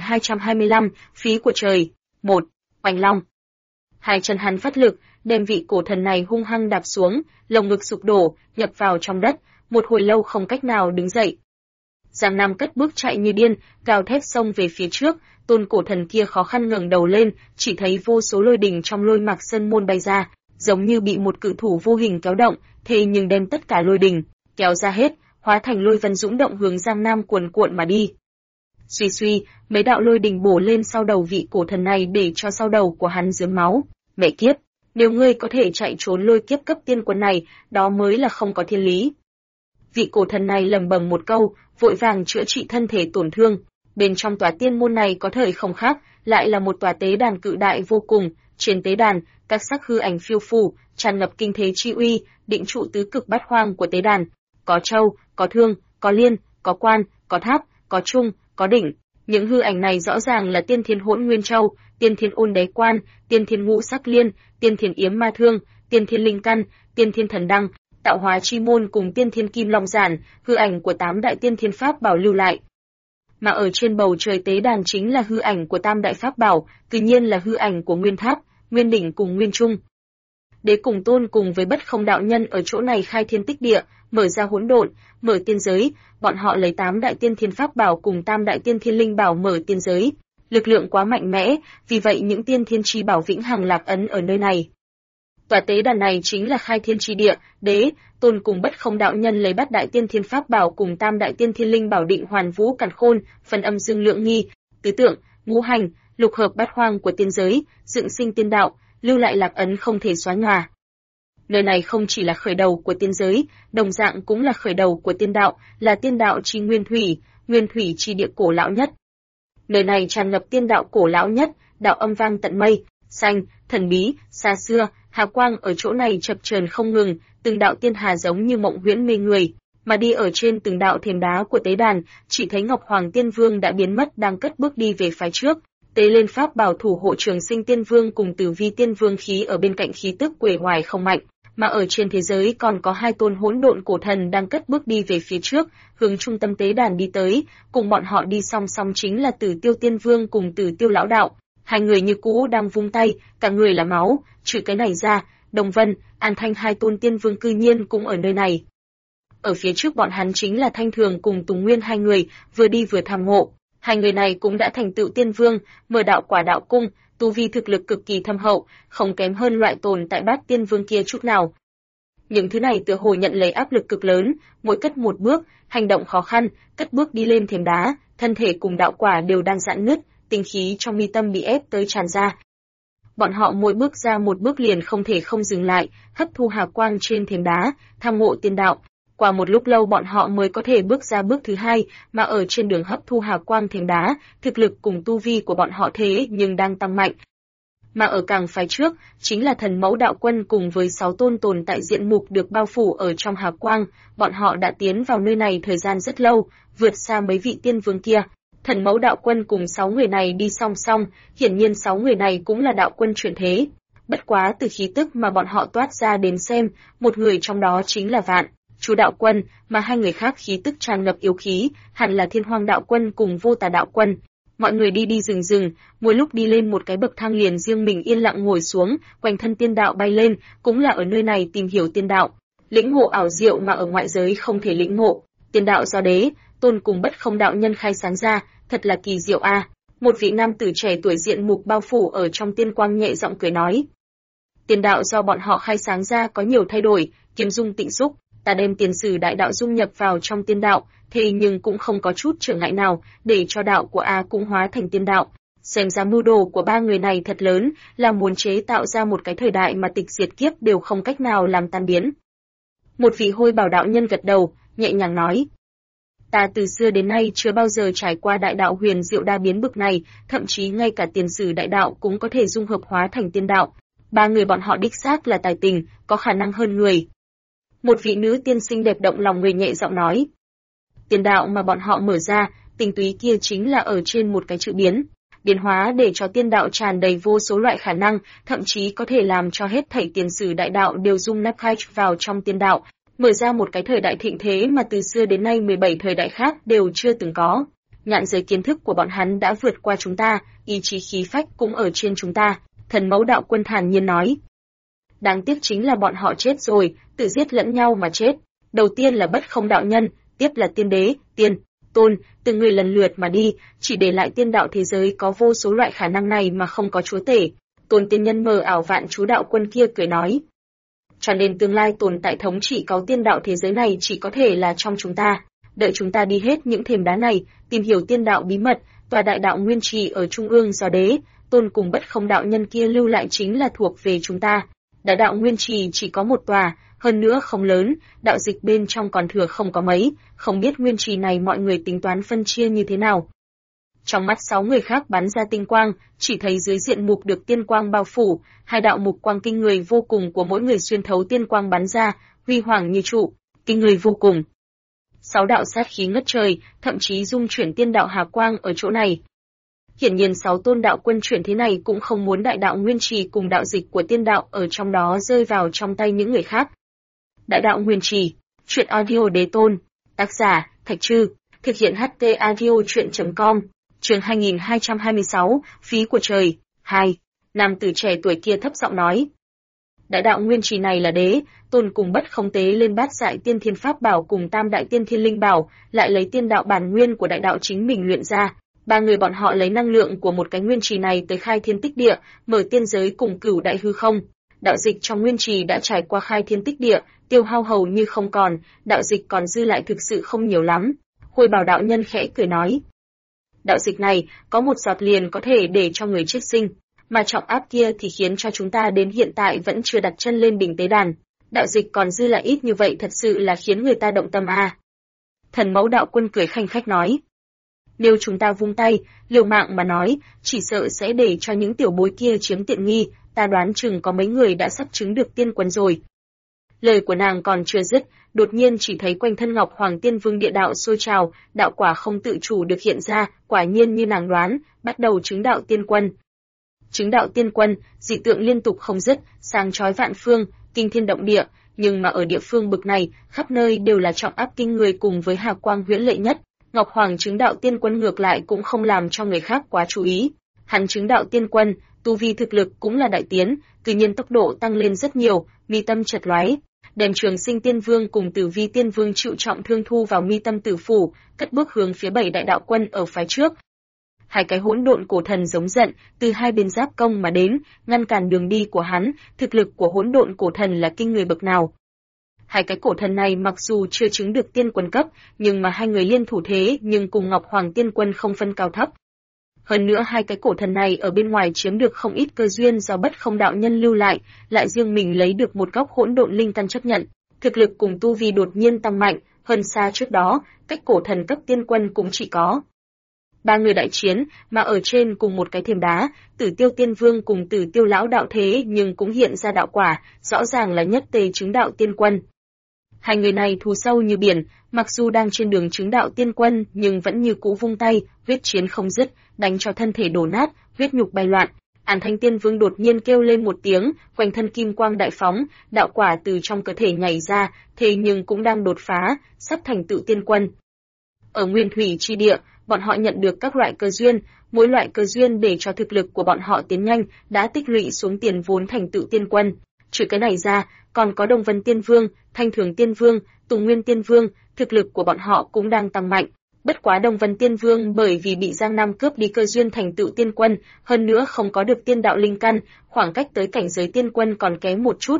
2225, phí của trời, 1, Oanh Long. Hai chân hắn phát lực, đem vị cổ thần này hung hăng đạp xuống, lồng ngực sụp đổ, nhập vào trong đất, một hồi lâu không cách nào đứng dậy. Giang Nam cất bước chạy như điên, gào thét xông về phía trước, tôn cổ thần kia khó khăn ngẩng đầu lên, chỉ thấy vô số lôi đình trong lôi mạc sơn môn bay ra, giống như bị một cự thủ vô hình kéo động, thế nhưng đem tất cả lôi đình kéo ra hết, hóa thành lôi vân dũng động hướng Giang Nam cuồn cuộn mà đi. Suy suy, mấy đạo lôi đình bổ lên sau đầu vị cổ thần này để cho sau đầu của hắn rớm máu. Mẹ kiếp, nếu ngươi có thể chạy trốn lôi kiếp cấp tiên quân này, đó mới là không có thiên lý. Vị cổ thần này lẩm bẩm một câu, vội vàng chữa trị thân thể tổn thương. Bên trong tòa tiên môn này có thời không khác, lại là một tòa tế đàn cự đại vô cùng, trên tế đàn, các sắc hư ảnh phiêu phù, tràn ngập kinh thế chi uy, định trụ tứ cực bát hoang của tế đàn. Có châu, có thương, có liên, có quan, có tháp, có trung, có đỉnh. Những hư ảnh này rõ ràng là Tiên Thiên Hỗn Nguyên Châu, Tiên Thiên Ôn Đế Quan, Tiên Thiên Ngũ Sắc Liên, Tiên Thiên Yếm Ma Thương, Tiên Thiên Linh Căn, Tiên Thiên Thần Đăng, tạo hóa chi môn cùng tiên thiên kim long giản, hư ảnh của 8 đại tiên thiên pháp bảo lưu lại. Mà ở trên bầu trời tế đàn chính là hư ảnh của tam đại pháp bảo, tự nhiên là hư ảnh của Nguyên Tháp, Nguyên Đỉnh cùng Nguyên Trung. Đế cùng Tôn cùng với Bất Không đạo nhân ở chỗ này khai thiên tích địa, mở ra hỗn độn, mở tiên giới, bọn họ lấy 8 đại tiên thiên pháp bảo cùng tam đại tiên thiên linh bảo mở tiên giới. Lực lượng quá mạnh mẽ, vì vậy những tiên thiên chi bảo vĩnh hằng lạc ấn ở nơi này. Tòa tế đàn này chính là khai thiên chi địa, Đế, Tôn cùng Bất Không đạo nhân lấy 8 đại tiên thiên pháp bảo cùng tam đại tiên thiên linh bảo định hoàn vũ càn khôn, phần âm dương lượng nghi, tứ tượng, ngũ hành, lục hợp bát hoang của tiên giới, dựng sinh tiên đạo, lưu lại lạc ấn không thể xóa nhòa. Nơi này không chỉ là khởi đầu của tiên giới, đồng dạng cũng là khởi đầu của tiên đạo, là tiên đạo chi nguyên thủy chi địa cổ lão nhất. Nơi này tràn ngập tiên đạo cổ lão nhất, đạo âm vang tận mây, xanh, thần bí, xa xưa, hà quang ở chỗ này chập chờn không ngừng, từng đạo tiên hà giống như mộng huyễn mê người, mà đi ở trên từng đạo thềm đá của tế đàn, chỉ thấy Ngọc Hoàng Tiên Vương đã biến mất đang cất bước đi về phía trước, tế lên pháp bảo thủ hộ Trường Sinh Tiên Vương cùng Tử Vi Tiên Vương khí ở bên cạnh khí tức quể hoài không mạnh, mà ở trên thế giới còn có 2 tôn hỗn độn cổ thần đang cất bước đi về phía trước, hướng trung tâm tế đàn đi tới, cùng bọn họ đi song song chính là Tử Tiêu Tiên Vương cùng Tử Tiêu lão đạo. Hai người như cũ đang vung tay, cả người là máu, trừ cái này ra, Đồng Vân, An Thanh 2 tôn tiên vương cư nhiên cũng ở nơi này. Ở phía trước bọn hắn chính là Thanh Thường cùng Tùng Nguyên 2 người, vừa đi vừa tham ngộ. 2 người này cũng đã thành tựu tiên vương, mở đạo quả đạo cung, tu vi thực lực cực kỳ thâm hậu, không kém hơn loại tồn tại Bát Tiên Vương kia chút nào. Những thứ này tựa hồ nhận lấy áp lực cực lớn, mỗi cất một bước, hành động khó khăn, cất bước đi lên thềm đá, thân thể cùng đạo quả đều đang giãn nứt, tinh khí trong mi tâm bị ép tới tràn ra. Bọn họ mỗi bước ra một bước liền không thể không dừng lại, hấp thu hà quang trên thềm đá, tham ngộ tiên đạo. Qua một lúc lâu bọn họ mới có thể bước ra bước thứ 2, mà ở trên đường hấp thu hà quang thềm đá, thực lực cùng tu vi của bọn họ thế nhưng đang tăng mạnh. Mà ở càng phía trước, chính là Thần Mẫu Đạo Quân cùng với 6 tôn tồn tại diện mục được bao phủ ở trong hà quang, bọn họ đã tiến vào nơi này thời gian rất lâu, vượt xa mấy vị tiên vương kia. Thần Mẫu Đạo Quân cùng 6 người này đi song song, hiển nhiên 6 người này cũng là đạo quân chuyển thế. Bất quá từ khí tức mà bọn họ toát ra đến xem, một người trong đó chính là Vạn Chú Đạo Quân, mà 2 người khác khí tức tràn ngập yếu khí, hẳn là Thiên Hoang Đạo Quân cùng Vô Tà Đạo Quân. Mọi người đi đi rừng, mỗi lúc đi lên một cái bậc thang liền riêng mình yên lặng ngồi xuống, quanh thân tiên đạo bay lên, cũng là ở nơi này tìm hiểu tiên đạo, lĩnh ngộ ảo diệu mà ở ngoại giới không thể lĩnh ngộ. Tiên đạo do Đế, Tôn cùng Bất Không đạo nhân khai sáng ra, thật là kỳ diệu a. Một vị nam tử trẻ tuổi diện mục bao phủ ở trong tiên quang nhẹ giọng cười nói. Tiên đạo do bọn họ khai sáng ra có nhiều thay đổi, kiếm dung tịnh xúc, ta đem tiền sử đại đạo dung nhập vào trong tiên đạo, thế nhưng cũng không có chút trở ngại nào, để cho đạo của A cũng hóa thành tiên đạo. Xem ra mưu đồ của 3 người này thật lớn, là muốn chế tạo ra một cái thời đại mà tịch diệt kiếp đều không cách nào làm tan biến. Một vị Hôi Bảo đạo nhân gật đầu, nhẹ nhàng nói. Ta từ xưa đến nay chưa bao giờ trải qua đại đạo huyền diệu đa biến bực này, thậm chí ngay cả tiền sử đại đạo cũng có thể dung hợp hóa thành tiên đạo. 3 người bọn họ đích xác là tài tình, có khả năng hơn người. Một vị nữ tiên sinh đẹp động lòng người nhẹ giọng nói. Tiên đạo mà bọn họ mở ra, tinh túy kia chính là ở trên một cái chữ biến hóa để cho tiên đạo tràn đầy vô số loại khả năng, thậm chí có thể làm cho hết thảy tiền sử đại đạo đều dung nắp khai vào trong tiên đạo, mở ra một cái thời đại thịnh thế mà từ xưa đến nay 17 thời đại khác đều chưa từng có. Nhạn giới kiến thức của bọn hắn đã vượt qua chúng ta, ý chí khí phách cũng ở trên chúng ta, Thần Mẫu Đạo Quân thản nhiên nói. Đáng tiếc chính là bọn họ chết rồi, tự giết lẫn nhau mà chết. Đầu tiên là Bất Không đạo nhân, tiếp là Tiên Đế, Tiên, Tôn, từng người lần lượt mà đi, chỉ để lại tiên đạo thế giới có vô số loại khả năng này mà không có chúa tể. Tôn tiên nhân mờ ảo Vạn Chú Đạo Quân kia cười nói. Cho nên tương lai tồn tại thống trị có tiên đạo thế giới này chỉ có thể là trong chúng ta. Đợi chúng ta đi hết những thềm đá này, tìm hiểu tiên đạo bí mật, tòa đại đạo nguyên trì ở trung ương do Đế, Tôn cùng Bất Không đạo nhân kia lưu lại chính là thuộc về chúng ta. Đại đạo nguyên trì chỉ có một tòa, hơn nữa không lớn, đạo dịch bên trong còn thừa không có mấy, không biết nguyên trì này mọi người tính toán phân chia như thế nào. Trong mắt 6 người khác bắn ra tinh quang, chỉ thấy dưới diện mục được tiên quang bao phủ, 2 đạo mục quang kinh người vô cùng của mỗi người xuyên thấu tiên quang bắn ra, huy hoàng như trụ, kinh người vô cùng. 6 đạo sát khí ngất trời, thậm chí dung chuyển tiên đạo hà quang ở chỗ này. Hiển nhiên 6 tôn đạo quân chuyển thế này cũng không muốn đại đạo nguyên trì cùng đạo dịch của tiên đạo ở trong đó rơi vào trong tay những người khác. Đại đạo nguyên trì, truyện audio đế tôn, tác giả Thạch Trư, thực hiện HT audio truyện.com, chương 2226, phí của trời, 2. Nam tử trẻ tuổi kia thấp giọng nói. Đại đạo nguyên trì này là đế tôn cùng bất không tế lên bát dại tiên thiên pháp bảo cùng tam đại tiên thiên linh bảo, lại lấy tiên đạo bản nguyên của đại đạo chính mình luyện ra. Ba người bọn họ lấy năng lượng của một cái nguyên trì này tới khai thiên tích địa, mở tiên giới cùng cửu đại hư không. Đạo dịch trong nguyên trì đã trải qua khai thiên tích địa, tiêu hao hầu như không còn, đạo dịch còn dư lại thực sự không nhiều lắm. Khôi Bảo đạo nhân khẽ cười nói. Đạo dịch này, có một giọt liền có thể để cho người chết sinh, mà trọng áp kia thì khiến cho chúng ta đến hiện tại vẫn chưa đặt chân lên đỉnh tế đàn. Đạo dịch còn dư lại ít như vậy thật sự là khiến người ta động tâm à. Thần Mẫu đạo quân cười khanh khách nói. Nếu chúng ta vung tay, liều mạng mà nói, chỉ sợ sẽ để cho những tiểu bối kia chiếm tiện nghi, ta đoán chừng có mấy người đã sắp chứng được tiên quân rồi. Lời của nàng còn chưa dứt, đột nhiên chỉ thấy quanh thân Ngọc Hoàng Tiên Vương địa đạo sôi trào, đạo quả không tự chủ được hiện ra, quả nhiên như nàng đoán, bắt đầu chứng đạo tiên quân. Chứng đạo tiên quân, dị tượng liên tục không dứt, sáng chói vạn phương, kinh thiên động địa, nhưng mà ở địa phương bực này, khắp nơi đều là trọng áp kinh người cùng với hào quang huyễn lệ nhất. Ngọc Hoàng chứng đạo tiên quân ngược lại cũng không làm cho người khác quá chú ý. Hắn chứng đạo tiên quân, tu vi thực lực cũng là đại tiến, tự nhiên tốc độ tăng lên rất nhiều, mi tâm chật lóe. Đem Trường Sinh Tiên Vương cùng Tử Vi Tiên Vương chịu trọng thương thu vào mi tâm tử phủ, cất bước hướng phía 7 đại đạo quân ở phái trước. Hai cái hỗn độn cổ thần giống giận, từ hai bên giáp công mà đến, ngăn cản đường đi của hắn, thực lực của hỗn độn cổ thần là kinh người bậc nào. Hai cái cổ thần này mặc dù chưa chứng được tiên quân cấp, nhưng mà hai người liên thủ thế nhưng cùng Ngọc Hoàng Tiên Quân không phân cao thấp. Hơn nữa hai cái cổ thần này ở bên ngoài chiếm được không ít cơ duyên do bất không đạo nhân lưu lại, lại riêng mình lấy được một góc hỗn độn linh căn chấp nhận, thực lực cùng tu vi đột nhiên tăng mạnh, hơn xa trước đó, cách cổ thần cấp tiên quân cũng chỉ có. Ba người đại chiến, mà ở trên cùng một cái thềm đá, Tử Tiêu Tiên Vương cùng Tử Tiêu lão đạo thế nhưng cũng hiện ra đạo quả, rõ ràng là nhất tề chứng đạo tiên quân. Hai người này thù sâu như biển, mặc dù đang trên đường chứng đạo tiên quân, nhưng vẫn như cũ vung tay, huyết chiến không dứt, đánh cho thân thể đổ nát, huyết nhục bay loạn. An Thanh Tiên Vương đột nhiên kêu lên một tiếng, quanh thân kim quang đại phóng, đạo quả từ trong cơ thể nhảy ra, thế nhưng cũng đang đột phá, sắp thành tựu tiên quân. Ở Nguyên Thủy chi địa, bọn họ nhận được các loại cơ duyên, mỗi loại cơ duyên để cho thực lực của bọn họ tiến nhanh, đã tích lũy xuống tiền vốn thành tựu tiên quân. Trừ cái này ra, còn có Đông Vân Tiên Vương, Thanh Thường Tiên Vương, Tùng Nguyên Tiên Vương, thực lực của bọn họ cũng đang tăng mạnh. Bất quá Đông Vân Tiên Vương bởi vì bị Giang Nam cướp đi cơ duyên thành tựu tiên quân, hơn nữa không có được tiên đạo linh căn, khoảng cách tới cảnh giới tiên quân còn kém một chút.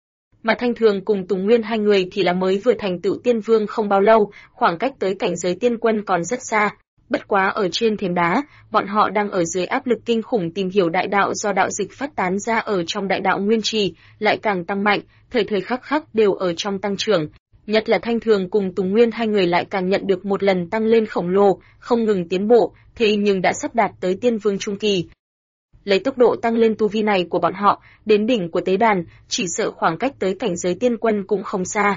Mà Thanh Thường cùng Tùng Nguyên hai người thì là mới vừa thành tựu tiên vương không bao lâu, khoảng cách tới cảnh giới tiên quân còn rất xa. Bất quá ở trên thềm đá, bọn họ đang ở dưới áp lực kinh khủng tìm hiểu đại đạo do đạo dịch phát tán ra ở trong đại đạo nguyên trì, lại càng tăng mạnh, thời thời khắc khắc đều ở trong tăng trưởng. Nhất là Thanh Thường cùng Tùng Nguyên hai người lại càng nhận được một lần tăng lên khổng lồ, không ngừng tiến bộ, thế nhưng đã sắp đạt tới tiên vương trung kỳ. Lấy tốc độ tăng lên tu vi này của bọn họ, đến đỉnh của tế đàn, chỉ sợ khoảng cách tới cảnh giới tiên quân cũng không xa.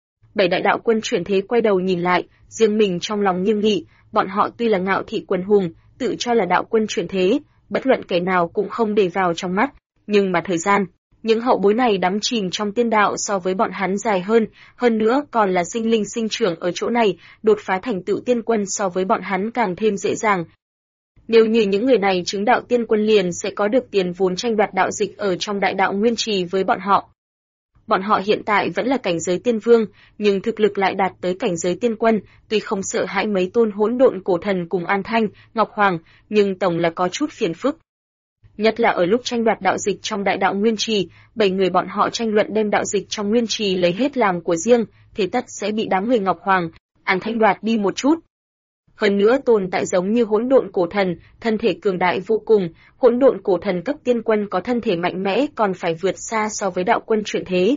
7 đại đạo quân chuyển thế quay đầu nhìn lại, riêng mình trong lòng nghiêm nghị, bọn họ tuy là ngạo thị quần hùng, tự cho là đạo quân chuyển thế, bất luận kẻ nào cũng không để vào trong mắt, nhưng mà thời gian, những hậu bối này đắm chìm trong tiên đạo so với bọn hắn dài hơn nữa còn là sinh linh sinh trưởng ở chỗ này, đột phá thành tựu tiên quân so với bọn hắn càng thêm dễ dàng. Nếu như những người này chứng đạo tiên quân liền sẽ có được tiền vốn tranh đoạt đạo dịch ở trong đại đạo nguyên trì với bọn họ. Bọn họ hiện tại vẫn là cảnh giới tiên vương, nhưng thực lực lại đạt tới cảnh giới tiên quân, tuy không sợ hãi mấy tôn hỗn độn cổ thần cùng An Thanh, Ngọc Hoàng, nhưng tổng là có chút phiền phức. Nhất là ở lúc tranh đoạt đạo dịch trong đại đạo nguyên trì, 7 người bọn họ tranh luận đem đạo dịch trong nguyên trì lấy hết làm của riêng, thế tất sẽ bị đám người Ngọc Hoàng, An Thanh đoạt đi một chút. Hơn nữa tồn tại giống như hỗn độn cổ thần, thân thể cường đại vô cùng, hỗn độn cổ thần cấp tiên quân có thân thể mạnh mẽ còn phải vượt xa so với đạo quân chuyển thế.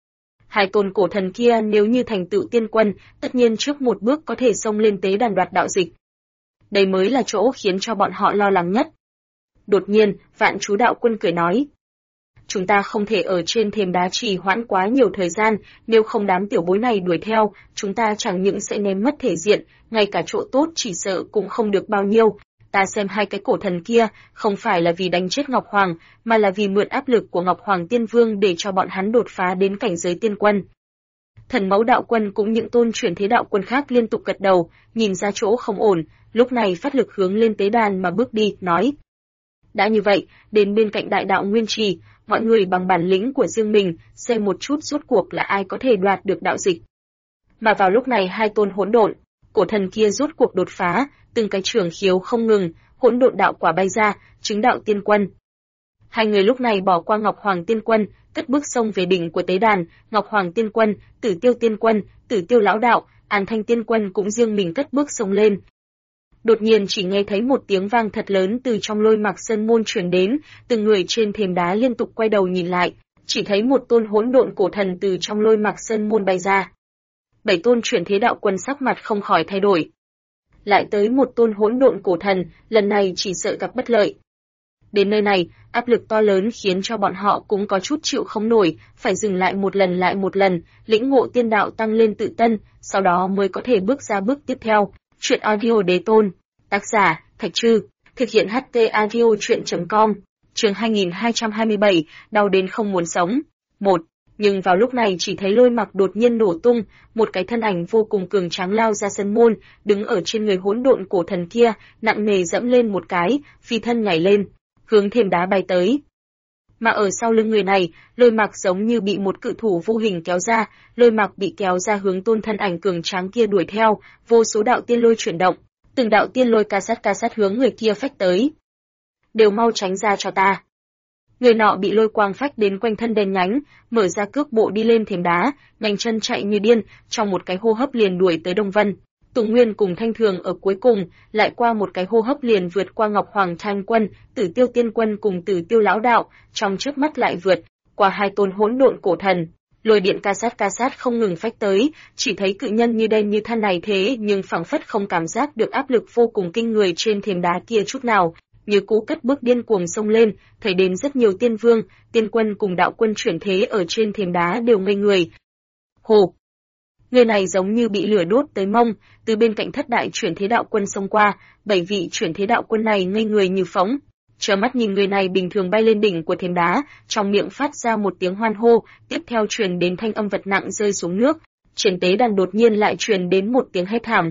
Hai tôn cổ thần kia nếu như thành tựu tiên quân, tất nhiên trước một bước có thể xông lên tế đàn đoạt đạo dịch. Đây mới là chỗ khiến cho bọn họ lo lắng nhất. Đột nhiên, Vạn Chú đạo quân cười nói. Chúng ta không thể ở trên thềm đá trì hoãn quá nhiều thời gian, nếu không đám tiểu bối này đuổi theo, chúng ta chẳng những sẽ ném mất thể diện, ngay cả chỗ tốt chỉ sợ cũng không được bao nhiêu. Ta xem hai cái cổ thần kia, không phải là vì đánh chết Ngọc Hoàng, mà là vì mượn áp lực của Ngọc Hoàng Tiên Vương để cho bọn hắn đột phá đến cảnh giới tiên quân. Thần Mẫu đạo quân cũng những tôn chuyển thế đạo quân khác liên tục gật đầu, nhìn ra chỗ không ổn, lúc này phát lực hướng lên tế đàn mà bước đi, nói: đã như vậy, đến bên cạnh đại đạo nguyên trì, mọi người bằng bản lĩnh của riêng mình, xem một chút rốt cuộc là ai có thể đoạt được đạo dịch. Mà vào lúc này hai tôn hỗn độn, cổ thần kia rốt cuộc đột phá, từng cái trường khiếu không ngừng, hỗn độn đạo quả bay ra, chứng đạo tiên quân. Hai người lúc này bỏ qua Ngọc Hoàng Tiên Quân, cất bước xông về đỉnh của tế đàn, Ngọc Hoàng Tiên Quân, Tử Tiêu Tiên Quân, Tử Tiêu lão đạo, An Thanh Tiên Quân cũng riêng mình cất bước xông lên. Đột nhiên chỉ nghe thấy một tiếng vang thật lớn từ trong Lôi Mạc Sơn môn truyền đến, từng người trên thềm đá liên tục quay đầu nhìn lại, chỉ thấy một tôn hỗn độn cổ thần từ trong Lôi Mạc Sơn môn bay ra. 7 tôn chuyển thế đạo quân sắc mặt không khỏi thay đổi. Lại tới một tôn hỗn độn cổ thần, lần này chỉ sợ gặp bất lợi. Đến nơi này, áp lực to lớn khiến cho bọn họ cũng có chút chịu không nổi, phải dừng lại một lần, lĩnh ngộ tiên đạo tăng lên tự tân, sau đó mới có thể bước ra bước tiếp theo. Chuyện audio đế tôn, tác giả, Thạch Trư, thực hiện HT audio chuyện.com, chương 2227, đau đến không muốn sống. 1. Nhưng vào lúc này chỉ thấy Lôi Mạc đột nhiên nổ tung, một cái thân ảnh vô cùng cường tráng lao ra sân môn, đứng ở trên người hỗn độn cổ thần kia, nặng nề dẫm lên một cái, phi thân nhảy lên, hướng thềm đá bay tới. Mà ở sau lưng người này, Lôi Mạc giống như bị một cự thủ vô hình kéo ra, Lôi Mạc bị kéo ra hướng tôn thân ảnh cường tráng kia đuổi theo, vô số đạo tiên lôi chuyển động, từng đạo tiên lôi ca sát hướng người kia phách tới. Đều mau tránh ra cho ta. Người nọ bị lôi quang phách đến quanh thân đen nhánh, mở ra cước bộ đi lên thềm đá, nhanh chân chạy như điên, trong một cái hô hấp liền đuổi tới Đông Vân. Tùng Nguyên cùng Thanh Thường ở cuối cùng, lại qua một cái hô hấp liền vượt qua Ngọc Hoàng Thanh Quân, Tử Tiêu Tiên Quân cùng Tử Tiêu lão đạo, trong chớp mắt lại vượt qua hai tôn hỗn độn cổ thần. Lôi điện ca sát không ngừng phách tới, chỉ thấy cự nhân như đen như than này thế nhưng phảng phất không cảm giác được áp lực vô cùng kinh người trên thềm đá kia chút nào, như cú cất bước điên cuồng xông lên, thấy đến rất nhiều tiên vương, tiên quân cùng đạo quân chuyển thế ở trên thềm đá đều ngây người. Hồ! Người này giống như bị lửa đốt tới mông, từ bên cạnh thất đại chuyển thế đạo quân xông qua, 7 vị chuyển thế đạo quân này ngây người như phỗng, trơ mắt nhìn người này bình thường bay lên đỉnh của thềm đá, trong miệng phát ra một tiếng hoan hô, tiếp theo truyền đến thanh âm vật nặng rơi xuống nước, trên tế đàn đột nhiên lại truyền đến một tiếng hét thảm.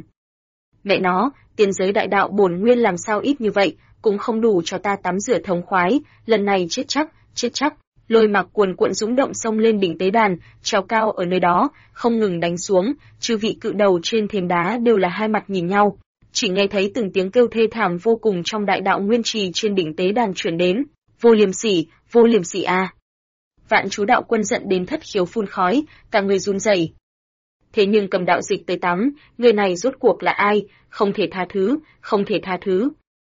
Mẹ nó, tiên giới đại đạo bổn nguyên làm sao ít như vậy, cũng không đủ cho ta tắm rửa thống khoái, lần này chết chắc. Lôi Mạc cuồn cuộn dũng động xông lên đỉnh tế đàn, trèo cao ở nơi đó, không ngừng đánh xuống, chư vị cự đầu trên thềm đá đều là hai mặt nhìn nhau, chỉ nghe thấy từng tiếng kêu thê thảm vô cùng trong đại đạo nguyên trì trên đỉnh tế đàn truyền đến, vô liêm sỉ a. Vạn chú đạo quân giận đến thất khiếu phun khói, cả người run rẩy. Thế nhưng cầm đạo dịch tới tắm, người này rốt cuộc là ai, không thể tha thứ.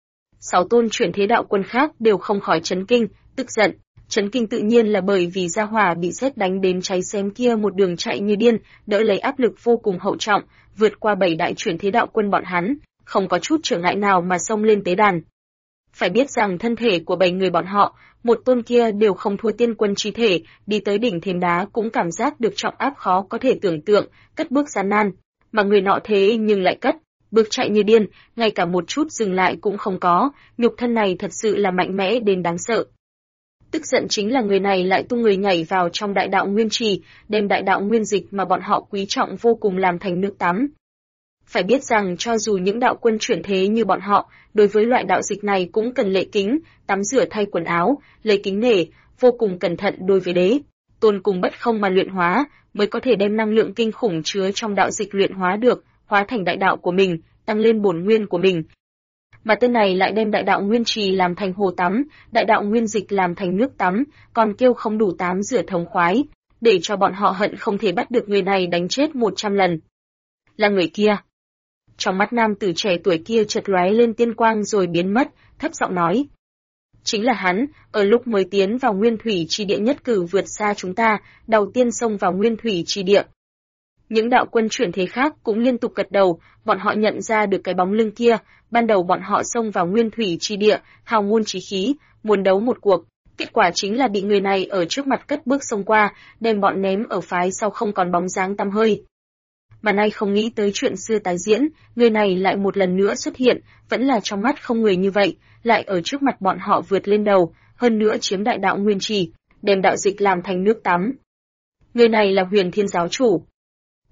6 tôn chuyển thế đạo quân khác đều không khỏi chấn kinh, tức giận. Chấn kinh tự nhiên là bởi vì gia hỏa bị sét đánh đến cháy xém kia một đường chạy như điên, đỡ lấy áp lực vô cùng hậu trọng, vượt qua 7 đại chuyển thế đạo quân bọn hắn, không có chút trở ngại nào mà xông lên tế đàn. Phải biết rằng thân thể của 7 người bọn họ, một tôn kia đều không thua tiên quân chi thể, đi tới đỉnh thềm đá cũng cảm giác được trọng áp khó có thể tưởng tượng, cất bước gian nan, mà người nọ thế nhưng lại cất bước chạy như điên, ngay cả một chút dừng lại cũng không có, nhục thân này thật sự là mạnh mẽ đến đáng sợ. Tức giận chính là người này lại tung người nhảy vào trong đại đạo nguyên trì, đem đại đạo nguyên dịch mà bọn họ quý trọng vô cùng làm thành nước tắm. Phải biết rằng cho dù những đạo quân chuyển thế như bọn họ, đối với loại đạo dịch này cũng cần lễ kính, tắm rửa thay quần áo, lấy kính nể, vô cùng cẩn thận đối với đế tôn cùng bất không mà luyện hóa, mới có thể đem năng lượng kinh khủng chứa trong đạo dịch luyện hóa được, hóa thành đại đạo của mình, tăng lên bổn nguyên của mình. Mà tên này lại đem đại đạo nguyên trì làm thành hồ tắm, đại đạo nguyên dịch làm thành nước tắm, còn kêu không đủ tắm rửa thống khoái, để cho bọn họ hận không thể bắt được người này đánh chết 100 lần. Là người kia. Trong mắt nam tử trẻ tuổi kia chợt lóe lên tiên quang rồi biến mất, thấp giọng nói. Chính là hắn, ở lúc mới tiến vào nguyên thủy chi địa nhất cử vượt xa chúng ta, đầu tiên xông vào nguyên thủy chi địa. Những đạo quân chuyển thế khác cũng liên tục gật đầu, bọn họ nhận ra được cái bóng lưng kia, ban đầu bọn họ xông vào nguyên thủy chi địa, hào ngôn chí khí, muốn đấu một cuộc, kết quả chính là bị người này ở trước mặt cất bước xông qua, đem bọn ném ở phái sau không còn bóng dáng tăm hơi. Mà nay không nghĩ tới chuyện xưa tái diễn, người này lại một lần nữa xuất hiện, vẫn là trong mắt không người như vậy, lại ở trước mặt bọn họ vượt lên đầu, hơn nữa chiếm đại đạo nguyên trì, đem đạo dịch làm thành nước tắm. Người này là Huyền Thiên giáo chủ.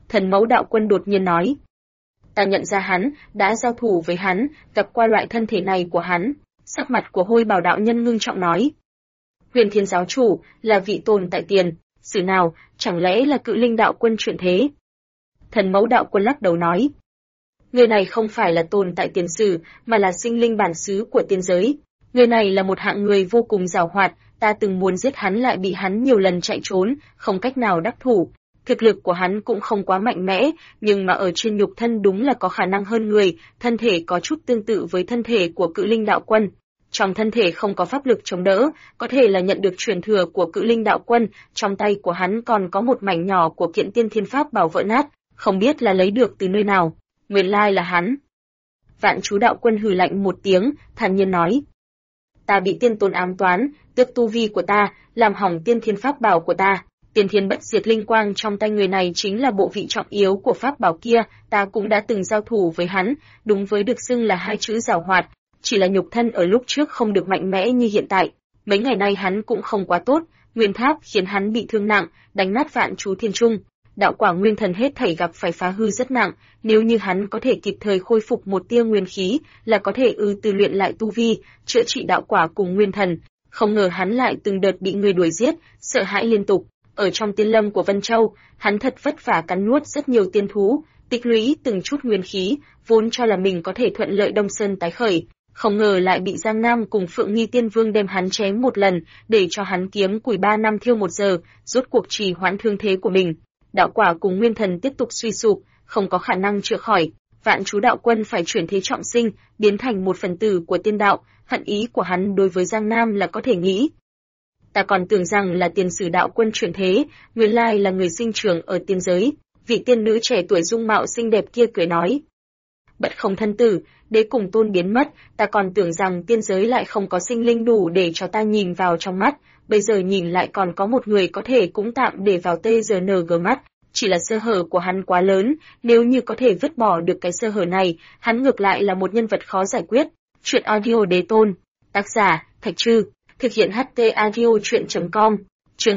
Thần Mẫu Đạo Quân đột nhiên nói. Ta nhận ra hắn, đã giao thủ với hắn, gặp qua loại thân thể này của hắn. Sắc mặt của Hôi Bảo đạo nhân ngưng trọng nói. Huyền Thiên giáo chủ, là vị tồn tại tiền, sử nào, chẳng lẽ là Cự Linh đạo quân chuyển thế? Thần Mẫu Đạo Quân lắc đầu nói. Người này không phải là tồn tại tiền sử, mà là sinh linh bản xứ của tiên giới. Người này là một hạng người vô cùng giàu hoạt, ta từng muốn giết hắn lại bị hắn nhiều lần chạy trốn, không cách nào đắc thủ. Thực lực của hắn cũng không quá mạnh mẽ, nhưng mà ở trên nhục thân đúng là có khả năng hơn người, thân thể có chút tương tự với thân thể của Cự Linh đạo quân. Trong thân thể không có pháp lực chống đỡ, có thể là nhận được truyền thừa của Cự Linh đạo quân, trong tay của hắn còn có một mảnh nhỏ của kiện tiên thiên pháp bảo vỡ nát, không biết là lấy được từ nơi nào. Nguyên lai là hắn. Vạn Chú đạo quân hừ lạnh một tiếng, thản nhiên nói. Ta bị tiên tôn ám toán, tước tu vi của ta, làm hỏng tiên thiên pháp bảo của ta. Tiên thiên bất diệt linh quang trong tay người này chính là bộ vị trọng yếu của pháp bảo kia, ta cũng đã từng giao thủ với hắn, đúng với được xưng là hai chữ giàu hoạt, chỉ là nhục thân ở lúc trước không được mạnh mẽ như hiện tại. Mấy ngày nay hắn cũng không quá tốt, nguyên tháp khiến hắn bị thương nặng, đánh nát Vạn Chú thiên trung. Đạo quả nguyên thần hết thảy gặp phải phá hư rất nặng, nếu như hắn có thể kịp thời khôi phục một tia nguyên khí, là có thể từ luyện lại tu vi, chữa trị đạo quả cùng nguyên thần. Không ngờ hắn lại từng đợt bị người đuổi giết, sợ hãi liên tục. Ở trong tiên lâm của Vân Châu, hắn thật vất vả cắn nuốt rất nhiều tiên thú, tích lũy từng chút nguyên khí, vốn cho là mình có thể thuận lợi Đông Sơn tái khởi. Không ngờ lại bị Giang Nam cùng Phượng Nghi Tiên Vương đem hắn chém một lần, để cho hắn kiếm củi 3 năm thiêu 1 giờ, rốt cuộc trì hoãn thương thế của mình. Đạo quả cùng nguyên thần tiếp tục suy sụp, không có khả năng chữa khỏi. Vạn Chú đạo quân phải chuyển thế trọng sinh, biến thành một phần tử của tiên đạo, hận ý của hắn đối với Giang Nam là có thể nghĩ. Ta còn tưởng rằng là tiền sử đạo quân chuyển thế, nguyên lai là người sinh trưởng ở tiên giới. Vị tiên nữ trẻ tuổi dung mạo xinh đẹp kia cười nói. Bất không thân tử, đế cùng tôn biến mất, ta còn tưởng rằng tiên giới lại không có sinh linh đủ để cho ta nhìn vào trong mắt, bây giờ nhìn lại còn có một người có thể cũng tạm để vào TGNG mắt, chỉ là sơ hở của hắn quá lớn, nếu như có thể vứt bỏ được cái sơ hở này, hắn ngược lại là một nhân vật khó giải quyết. Chuyện audio đế tôn, tác giả, Thạch Trư, thực hiện HT audio chuyện.com, chương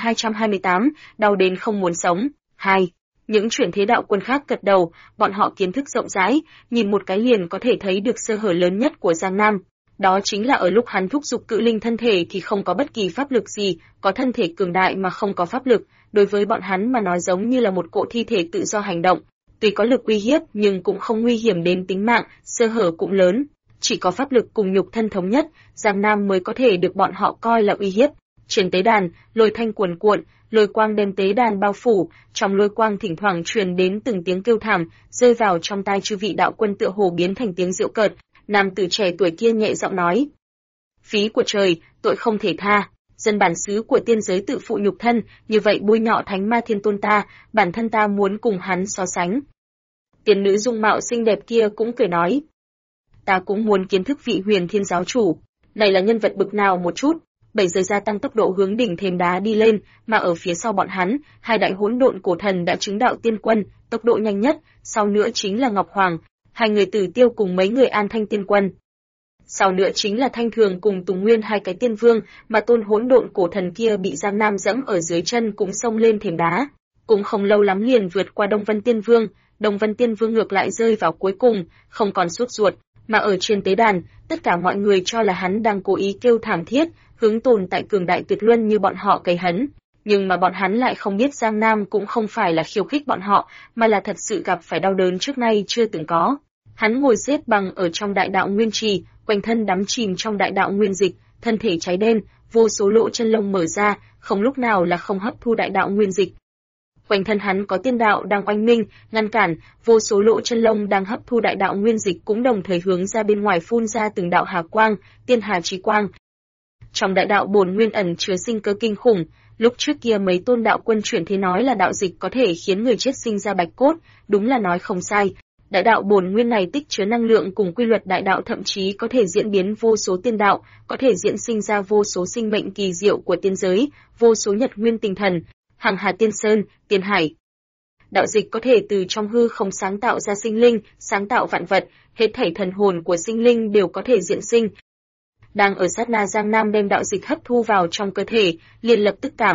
2228, đau đến không muốn sống, 2. Những chuyển thế đạo quân khác gật đầu, bọn họ kiến thức rộng rãi, nhìn một cái liền có thể thấy được sơ hở lớn nhất của Giang Nam. Đó chính là ở lúc hắn thúc giục Cự Linh thân thể thì không có bất kỳ pháp lực gì, có thân thể cường đại mà không có pháp lực, đối với bọn hắn mà nói giống như là một cỗ thi thể tự do hành động, tuy có lực uy hiếp nhưng cũng không nguy hiểm đến tính mạng, sơ hở cũng lớn. Chỉ có pháp lực cùng nhục thân thống nhất, Giang Nam mới có thể được bọn họ coi là uy hiếp. Trên tế đàn, lôi thanh cuồn cuộn, lôi quang đem tế đàn bao phủ, trong lôi quang thỉnh thoảng truyền đến từng tiếng kêu thảm, rơi vào trong tai chư vị đạo quân tựa hồ biến thành tiếng giễu cợt. Nam tử trẻ tuổi kia nhẹ giọng nói: "Phí của trời, tội không thể tha, dân bản xứ của tiên giới tự phụ nhục thân, như vậy bôi nhọ Thánh Ma Thiên Tôn ta, bản thân ta muốn cùng hắn so sánh." Tiên nữ dung mạo xinh đẹp kia cũng cười nói: "Ta cũng muốn kiến thức vị Huyền Thiên giáo chủ, này là nhân vật bực nào một chút." 7 giờ gia tăng tốc độ hướng đỉnh thềm đá đi lên, mà ở phía sau bọn hắn, hai đại hỗn độn cổ thần đã chứng đạo tiên quân, tốc độ nhanh nhất, sau nữa chính là Ngọc Hoàng, hai người Tử Tiêu cùng mấy người An Thanh tiên quân. Sau nữa chính là Thanh Thường cùng Tùng Nguyên hai cái tiên vương, mà tôn hỗn độn cổ thần kia bị Giang Nam dẫm ở dưới chân cũng xông lên thềm đá, cũng không lâu lắm liền vượt qua Đông Vân Tiên Vương, Đông Vân Tiên Vương ngược lại rơi vào cuối cùng, không còn sốt ruột, mà ở trên tế đàn, tất cả mọi người cho là hắn đang cố ý kêu thảm thiết, hướng tồn tại cường đại tuyệt luân như bọn họ cày hấn, nhưng mà bọn hắn lại không biết Giang Nam cũng không phải là khiêu khích bọn họ, mà là thật sự gặp phải đau đớn trước nay chưa từng có. Hắn ngồi xếp bằng ở trong đại đạo nguyên trì, quanh thân đắm chìm trong đại đạo nguyên dịch, thân thể cháy đen, vô số lỗ chân lông mở ra, không lúc nào là không hấp thu đại đạo nguyên dịch. Quanh thân hắn có tiên đạo đang oanh minh, ngăn cản, vô số lỗ chân lông đang hấp thu đại đạo nguyên dịch cũng đồng thời hướng ra bên ngoài phun ra từng đạo hà quang, tiên hà chí quang. Trong đại đạo bổn nguyên ẩn chứa sinh cơ kinh khủng, lúc trước kia mấy tôn đạo quân chuyển thế nói là đạo dịch có thể khiến người chết sinh ra bạch cốt, đúng là nói không sai. Đại đạo bổn nguyên này tích chứa năng lượng cùng quy luật đại đạo, thậm chí có thể diễn biến vô số tiên đạo, có thể diễn sinh ra vô số sinh mệnh kỳ diệu của tiên giới, vô số nhật nguyên tinh thần, hằng hà tiên sơn, tiên hải. Đạo dịch có thể từ trong hư không sáng tạo ra sinh linh, sáng tạo vạn vật, hết thảy thần hồn của sinh linh đều có thể diễn sinh. Đang ở sát na Giang Nam đem đạo dịch hấp thu vào trong cơ thể, liền lập tức cảm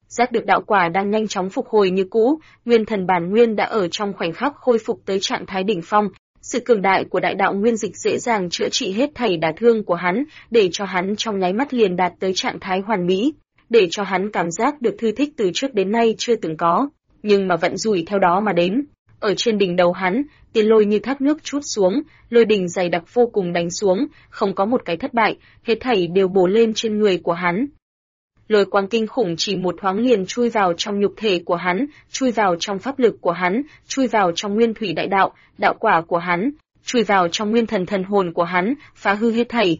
Giác được đạo quả đang nhanh chóng phục hồi như cũ, nguyên thần bản nguyên đã ở trong khoảnh khắc khôi phục tới trạng thái đỉnh phong. Sự cường đại của đại đạo nguyên dịch dễ dàng chữa trị hết thảy đả thương của hắn, để cho hắn trong nháy mắt liền đạt tới trạng thái hoàn mỹ, để cho hắn cảm giác được thư thích từ trước đến nay chưa từng có. Nhưng mà vận rủi theo đó mà đến. Ở trên đỉnh đầu hắn, tiên lôi như thác nước trút xuống, lôi đình dày đặc vô cùng đánh xuống, không có một cái thất bại, hết thảy đều bổ lên trên người của hắn. Lôi quang kinh khủng chỉ một thoáng liền chui vào trong nhục thể của hắn, chui vào trong pháp lực của hắn, chui vào trong nguyên thủy đại đạo, đạo quả của hắn, chui vào trong nguyên thần thần hồn của hắn, phá hư hết thảy.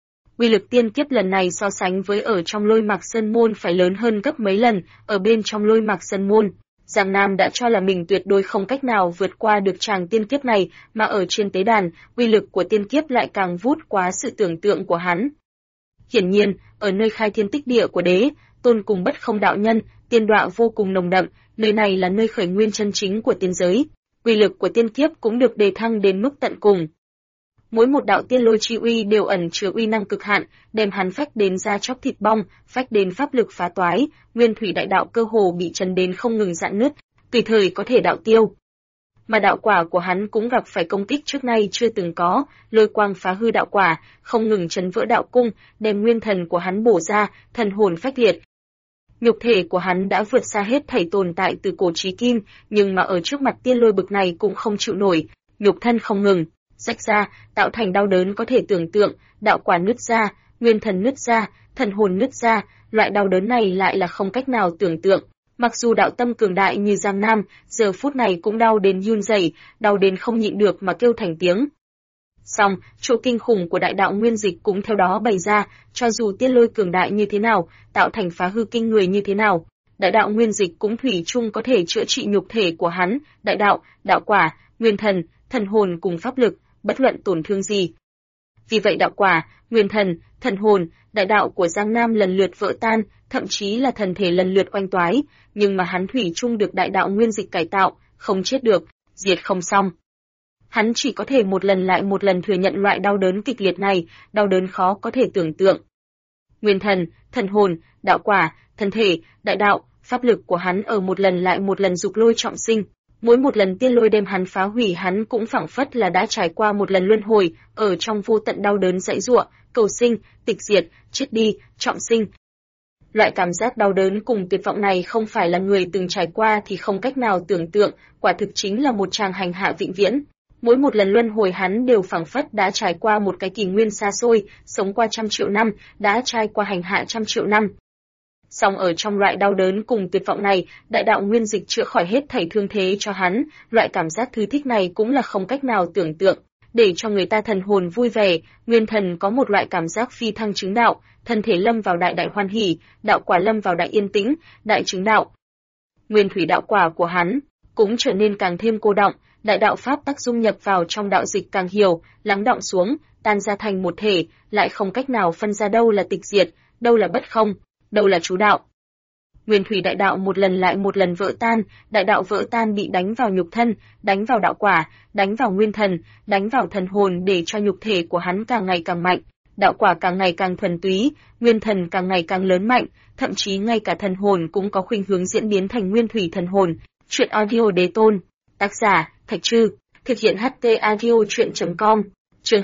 Uy lực tiên kiếp lần này so sánh với ở trong Lôi Mạc Sơn Môn phải lớn hơn gấp mấy lần, ở bên trong Lôi Mạc Sơn Môn, Giang Nam đã cho là mình tuyệt đối không cách nào vượt qua được tràng tiên kiếp này, mà ở trên tế đàn, uy lực của tiên kiếp lại càng vút quá sự tưởng tượng của hắn. Hiển nhiên, ở nơi khai thiên tích địa của Đế Tôn cùng Bất Không đạo nhân, tiên đọa vô cùng nồng đậm, nơi này là nơi khởi nguyên chân chính của tiên giới. Uy lực của tiên kiếp cũng được đề thăng đến mức tận cùng. Mỗi một đạo tiên lôi chi uy đều ẩn chứa uy năng cực hạn, đem hắn phách đến da chóc thịt bong, phách đến pháp lực phá toái, nguyên thủy đại đạo cơ hồ bị chấn đến không ngừng rạn nứt, tùy thời có thể đạo tiêu. Mà đạo quả của hắn cũng gặp phải công kích trước nay chưa từng có, lôi quang phá hư đạo quả, không ngừng chấn vỡ đạo cung, đem nguyên thần của hắn bổ ra, thần hồn phách liệt. Nhục thể của hắn đã vượt xa hết thảy tồn tại từ cổ chí kim, nhưng mà ở trước mặt tiên lôi bực này cũng không chịu nổi, nhục thân không ngừng rách ra, tạo thành đau đớn có thể tưởng tượng, đạo quả nứt ra, nguyên thần nứt ra, thần hồn nứt ra, loại đau đớn này lại là không cách nào tưởng tượng. Mặc dù đạo tâm cường đại như Giang Nam, giờ phút này cũng đau đến run rẩy, đau đến không nhịn được mà kêu thành tiếng. Song, chỗ kinh khủng của đại đạo nguyên dịch cũng theo đó bày ra, cho dù tiên lôi cường đại như thế nào, tạo thành phá hư kinh người như thế nào, đại đạo nguyên dịch cũng thủy chung có thể chữa trị nhục thể của hắn, đại đạo, đạo quả, nguyên thần, thần hồn cùng pháp lực, bất luận tổn thương gì. Vì vậy đạo quả, nguyên thần, thần hồn, đại đạo của Giang Nam lần lượt vỡ tan, thậm chí là thần thể lần lượt oanh toái, nhưng mà hắn thủy chung được đại đạo nguyên dịch cải tạo, không chết được, diệt không xong. Hắn chỉ có thể một lần lại một lần thừa nhận loại đau đớn kịch liệt này, đau đớn khó có thể tưởng tượng. Nguyên thần, thần hồn, đạo quả, thân thể, đại đạo, pháp lực của hắn ở một lần lại một lần dục lôi trọng sinh. Mỗi một lần tiên lôi đem hắn phá hủy hắn cũng phảng phất là đã trải qua một lần luân hồi, ở trong vô tận đau đớn dãy giụa, cầu sinh, tịch diệt, chết đi, trọng sinh. Loại cảm giác đau đớn cùng tuyệt vọng này không phải là người từng trải qua thì không cách nào tưởng tượng, quả thực chính là một tràng hành hạ vĩnh viễn. Mỗi một lần luân hồi hắn đều phảng phất đã trải qua một cái kỷ nguyên xa xôi, sống qua 100 triệu năm, đã trải qua hành hạ 100 triệu năm. Song ở trong loại đau đớn cùng tuyệt vọng này, đại đạo nguyên dịch chữa khỏi hết thảy thương thế cho hắn, loại cảm giác thư thích này cũng là không cách nào tưởng tượng, để cho người ta thần hồn vui vẻ, nguyên thần có một loại cảm giác phi thăng chứng đạo, thân thể lâm vào đại đại hoan hỉ, đạo quả lâm vào đại yên tĩnh, đại chứng đạo. Nguyên thủy đạo quả của hắn cũng trở nên càng thêm cô đọng, đại đạo pháp tắc dung nhập vào trong đạo dịch càng hiểu, lắng đọng xuống, tan ra thành một thể, lại không cách nào phân ra đâu là tịch diệt, đâu là bất không, đâu là chú đạo. Nguyên thủy đại đạo một lần lại một lần vỡ tan, đại đạo vỡ tan bị đánh vào nhục thân, đánh vào đạo quả, đánh vào nguyên thần, đánh vào thần hồn để cho nhục thể của hắn càng ngày càng mạnh, đạo quả càng ngày càng thuần túy, nguyên thần càng ngày càng lớn mạnh, thậm chí ngay cả thần hồn cũng có khuynh hướng diễn biến thành nguyên thủy thần hồn. Truyện audio Đế Tôn, tác giả Thạch Trư, thực hiện HT audio truyện.com. Chương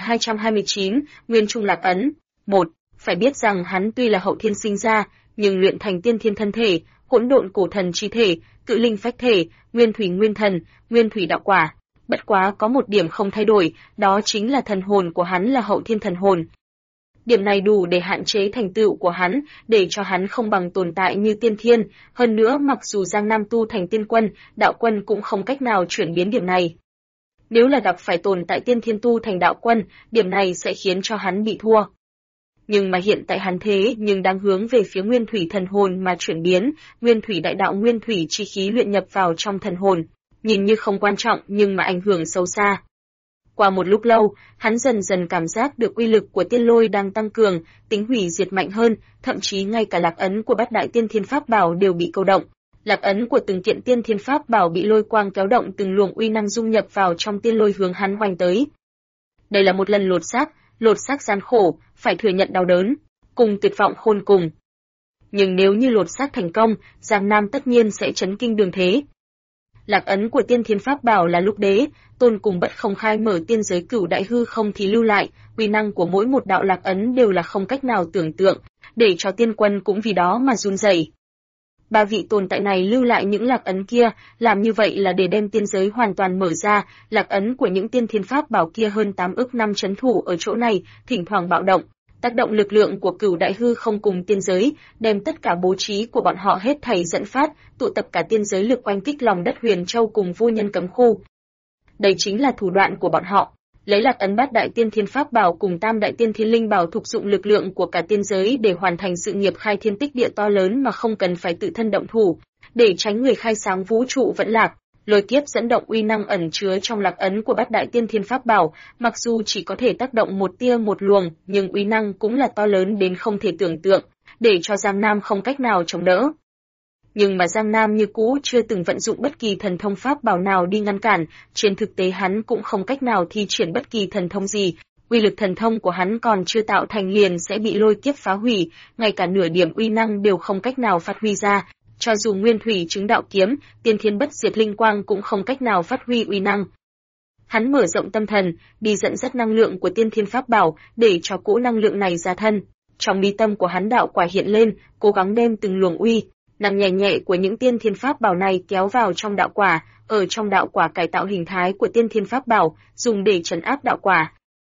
2229, Nguyên Trung Lạc Ấn. 1. Phải biết rằng hắn tuy là hậu thiên sinh ra, nhưng luyện thành tiên thiên thân thể, hỗn độn cổ thần chi thể, cự linh phách thể, nguyên thủy nguyên thần, nguyên thủy đạo quả. Bất quá có một điểm không thay đổi, đó chính là thần hồn của hắn là hậu thiên thần hồn. Điểm này đủ để hạn chế thành tựu của hắn, để cho hắn không bằng tồn tại như tiên thiên, hơn nữa mặc dù Giang Nam tu thành tiên quân, đạo quân cũng không cách nào chuyển biến điểm này. Nếu là gặp phải tồn tại tiên thiên tu thành đạo quân, điểm này sẽ khiến cho hắn bị thua. Nhưng mà hiện tại hắn thế nhưng đang hướng về phía nguyên thủy thần hồn mà chuyển biến, nguyên thủy đại đạo nguyên thủy chi khí luyện nhập vào trong thần hồn, nhìn như không quan trọng nhưng mà ảnh hưởng sâu xa. Qua một lúc lâu, hắn dần dần cảm giác được uy lực của tiên lôi đang tăng cường, tính hủy diệt mạnh hơn, thậm chí ngay cả lạc ấn của bát đại tiên thiên pháp bảo đều bị câu động. Lạc ấn của từng kiện tiên thiên pháp bảo bị lôi quang kéo động, từng luồng uy năng dung nhập vào trong tiên lôi hướng hắn hoành tới. Đây là một lần lột xác gian khổ, phải thừa nhận đau đớn, cùng tuyệt vọng khôn cùng. Nhưng nếu như lột xác thành công, Giang Nam tất nhiên sẽ chấn kinh đường thế. Lạc ấn của tiên thiên pháp bảo là Lục Đế, Tôn cùng Bất không khai mở tiên giới cửu đại hư không thì lưu lại, uy năng của mỗi một đạo lạc ấn đều là không cách nào tưởng tượng, để cho tiên quân cũng vì đó mà run rẩy. Ba vị tồn tại này lưu lại những lạc ấn kia, làm như vậy là để đem tiên giới hoàn toàn mở ra, lạc ấn của những tiên thiên pháp bảo kia hơn 8 ức năm trấn thủ ở chỗ này, thỉnh thoảng bạo động, tác động lực lượng của cửu đại hư không cùng tiên giới, đem tất cả bố trí của bọn họ hết thảy dẫn phát, tụ tập cả tiên giới lực oanh kích lòng đất Huyền Châu cùng vô nhân cấm khu. Đây chính là thủ đoạn của bọn họ, lấy lạc ấn bát đại tiên thiên pháp bảo cùng tam đại tiên thiên linh bảo thúc dụng lực lượng của cả tiên giới để hoàn thành sự nghiệp khai thiên tích địa to lớn mà không cần phải tự thân động thủ, để tránh người khai sáng vũ trụ vẫn lạc. Lôi kiếp dẫn động uy năng ẩn chứa trong lạc ấn của bát đại tiên thiên pháp bảo, mặc dù chỉ có thể tác động một tia một luồng, nhưng uy năng cũng là to lớn đến không thể tưởng tượng, để cho Giang Nam không cách nào chống đỡ. Nhưng mà Giang Nam như cũ chưa từng vận dụng bất kỳ thần thông pháp bảo nào đi ngăn cản, trên thực tế hắn cũng không cách nào thi triển bất kỳ thần thông gì, uy lực thần thông của hắn còn chưa tạo thành liền sẽ bị lôi kiếp phá hủy, ngay cả nửa điểm uy năng đều không cách nào phát huy ra. Cho dù nguyên thủy chứng đạo kiếm, tiên thiên bất diệt linh quang cũng không cách nào phát huy uy năng. Hắn mở rộng tâm thần, đi dẫn dắt năng lượng của tiên thiên pháp bảo, để cho cỗ năng lượng này ra thân. Trong mi tâm của hắn đạo quả hiện lên, cố gắng đem từng luồng uy năng nhẹ nhẹ của những tiên thiên pháp bảo này kéo vào trong đạo quả, ở trong đạo quả cải tạo hình thái của tiên thiên pháp bảo, dùng để trấn áp đạo quả.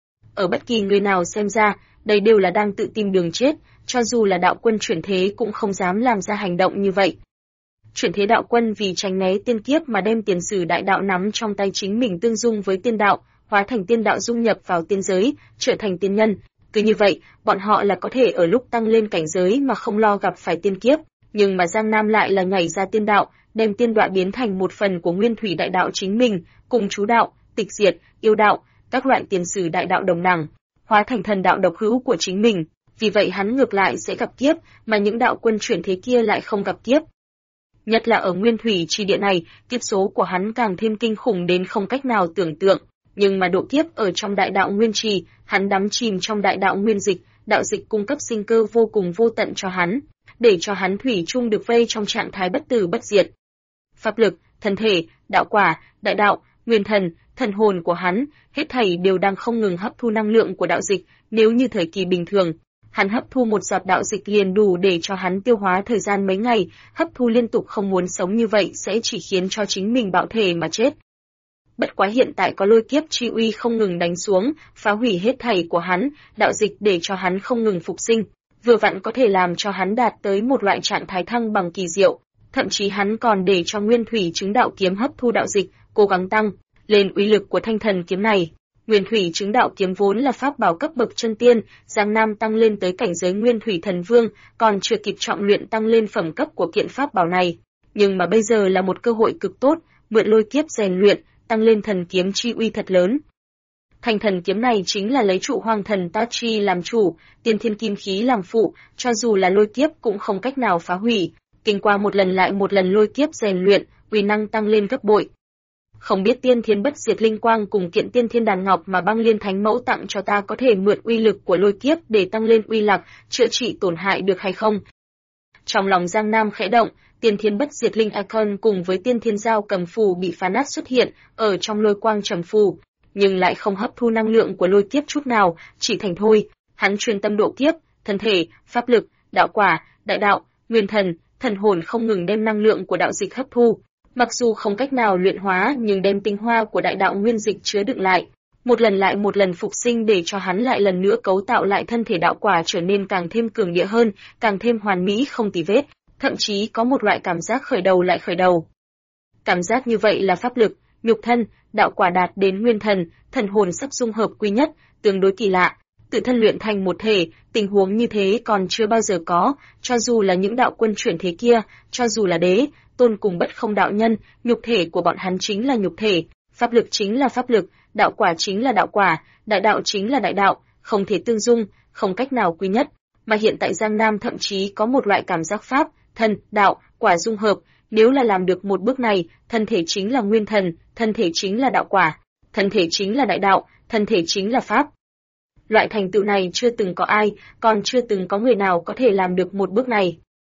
Ở bất kỳ người nào xem ra, đây đều là đang tự tìm đường chết, cho dù là đạo quân chuyển thế cũng không dám làm ra hành động như vậy. Chuyển thế đạo quân vì tránh né tiên kiếp mà đem tiền sử đại đạo nắm trong tay chính mình tương dung với tiên đạo, hóa thành tiên đạo dung nhập vào tiên giới, trở thành tiên nhân. Cứ như vậy, bọn họ là có thể ở lúc tăng lên cảnh giới mà không lo gặp phải tiên kiếp, nhưng mà Giang Nam lại là nhảy ra tiên đạo, đem tiên đoạ biến thành một phần của nguyên thủy đại đạo chính mình, cùng chú đạo, tịch diệt, yêu đạo, các loại tiền sử đại đạo đồng đẳng, hóa thành thần đạo độc hữu của chính mình. Vì vậy hắn ngược lại sẽ gặp kiếp, mà những đạo quân chuyển thế kia lại không gặp kiếp. Nhất là ở nguyên thủy chi địa này, kiếp số của hắn càng thêm kinh khủng đến không cách nào tưởng tượng. Nhưng mà độ kiếp ở trong đại đạo nguyên trì, hắn đắm chìm trong đại đạo nguyên dịch, đạo dịch cung cấp sinh cơ vô cùng vô tận cho hắn, để cho hắn thủy chung được vây trong trạng thái bất tử bất diệt. Pháp lực, thân thể, đạo quả, đại đạo, nguyên thần, thần hồn của hắn, hết thảy đều đang không ngừng hấp thu năng lượng của đạo dịch. Nếu như thời kỳ bình thường, hắn hấp thu một giọt đạo dịch liền đủ để cho hắn tiêu hóa thời gian mấy ngày, hấp thu liên tục không muốn sống như vậy sẽ chỉ khiến cho chính mình bạo thể mà chết. Bất quá hiện tại có lôi kiếp chi uy không ngừng đánh xuống, phá hủy hết thảy của hắn, đạo dịch để cho hắn không ngừng phục sinh, vừa vặn có thể làm cho hắn đạt tới một loại trạng thái thăng bằng kỳ diệu, thậm chí hắn còn để cho nguyên thủy chứng đạo kiếm hấp thu đạo dịch, cố gắng tăng lên uy lực của thanh thần kiếm này. Nguyên thủy chứng đạo kiếm vốn là pháp bảo cấp bậc chân tiên, Giang Nam tăng lên tới cảnh giới nguyên thủy thần vương, còn chưa kịp trọng luyện tăng lên phẩm cấp của kiện pháp bảo này. Nhưng mà bây giờ là một cơ hội cực tốt, mượn lôi kiếp rèn luyện, tăng lên thần kiếm chi uy thật lớn. Thanh thần kiếm này chính là lấy trụ hoang thần Ta Chi làm chủ, tiên thiên kim khí làm phụ, cho dù là lôi kiếp cũng không cách nào phá hủy. Kinh qua một lần lại một lần lôi kiếp rèn luyện, uy năng tăng lên gấp bội. Không biết tiên thiên bất diệt linh quang cùng kiện tiên thiên đàn ngọc mà băng liên thánh mẫu tặng cho ta có thể mượn uy lực của lôi kiếp để tăng lên uy lực, chữa trị tổn hại được hay không? Trong lòng Giang Nam khẽ động, tiên thiên bất diệt linh icon cùng với tiên thiên giao cầm phù bị phá nát xuất hiện ở trong lôi quang trầm phù, nhưng lại không hấp thu năng lượng của lôi kiếp chút nào, chỉ thành thôi. Hắn chuyên tâm độ kiếp, thân thể, pháp lực, đạo quả, đại đạo, nguyên thần, thần hồn không ngừng đem năng lượng của đạo dịch hấp thu. Mặc dù không cách nào luyện hóa nhưng đem tinh hoa của đại đạo nguyên dịch chứa đựng lại, một lần lại một lần phục sinh để cho hắn lại lần nữa cấu tạo lại thân thể đạo quả trở nên càng thêm cường địa hơn, càng thêm hoàn mỹ không tì vết, thậm chí có một loại cảm giác khởi đầu lại khởi đầu. Cảm giác như vậy là pháp lực, nhục thân, đạo quả đạt đến nguyên thần, thần hồn sắp dung hợp quy nhất, tương đối kỳ lạ, tự thân luyện thành một thể, tình huống như thế còn chưa bao giờ có, cho dù là những đạo quân chuyển thế kia, cho dù là đế, tôn cùng bất không đạo nhân, nhục thể của bọn hắn chính là nhục thể, pháp lực chính là pháp lực, đạo quả chính là đạo quả, đại đạo chính là đại đạo, không thể tương dung, không cách nào quy nhất. Mà hiện tại Giang Nam thậm chí có một loại cảm giác pháp, thân, đạo, quả dung hợp, nếu là làm được một bước này, thân thể chính là nguyên thần, thân thể chính là đạo quả, thân thể chính là đại đạo, thân thể chính là pháp. Loại thành tựu này chưa từng có ai, còn chưa từng có người nào có thể làm được một bước này.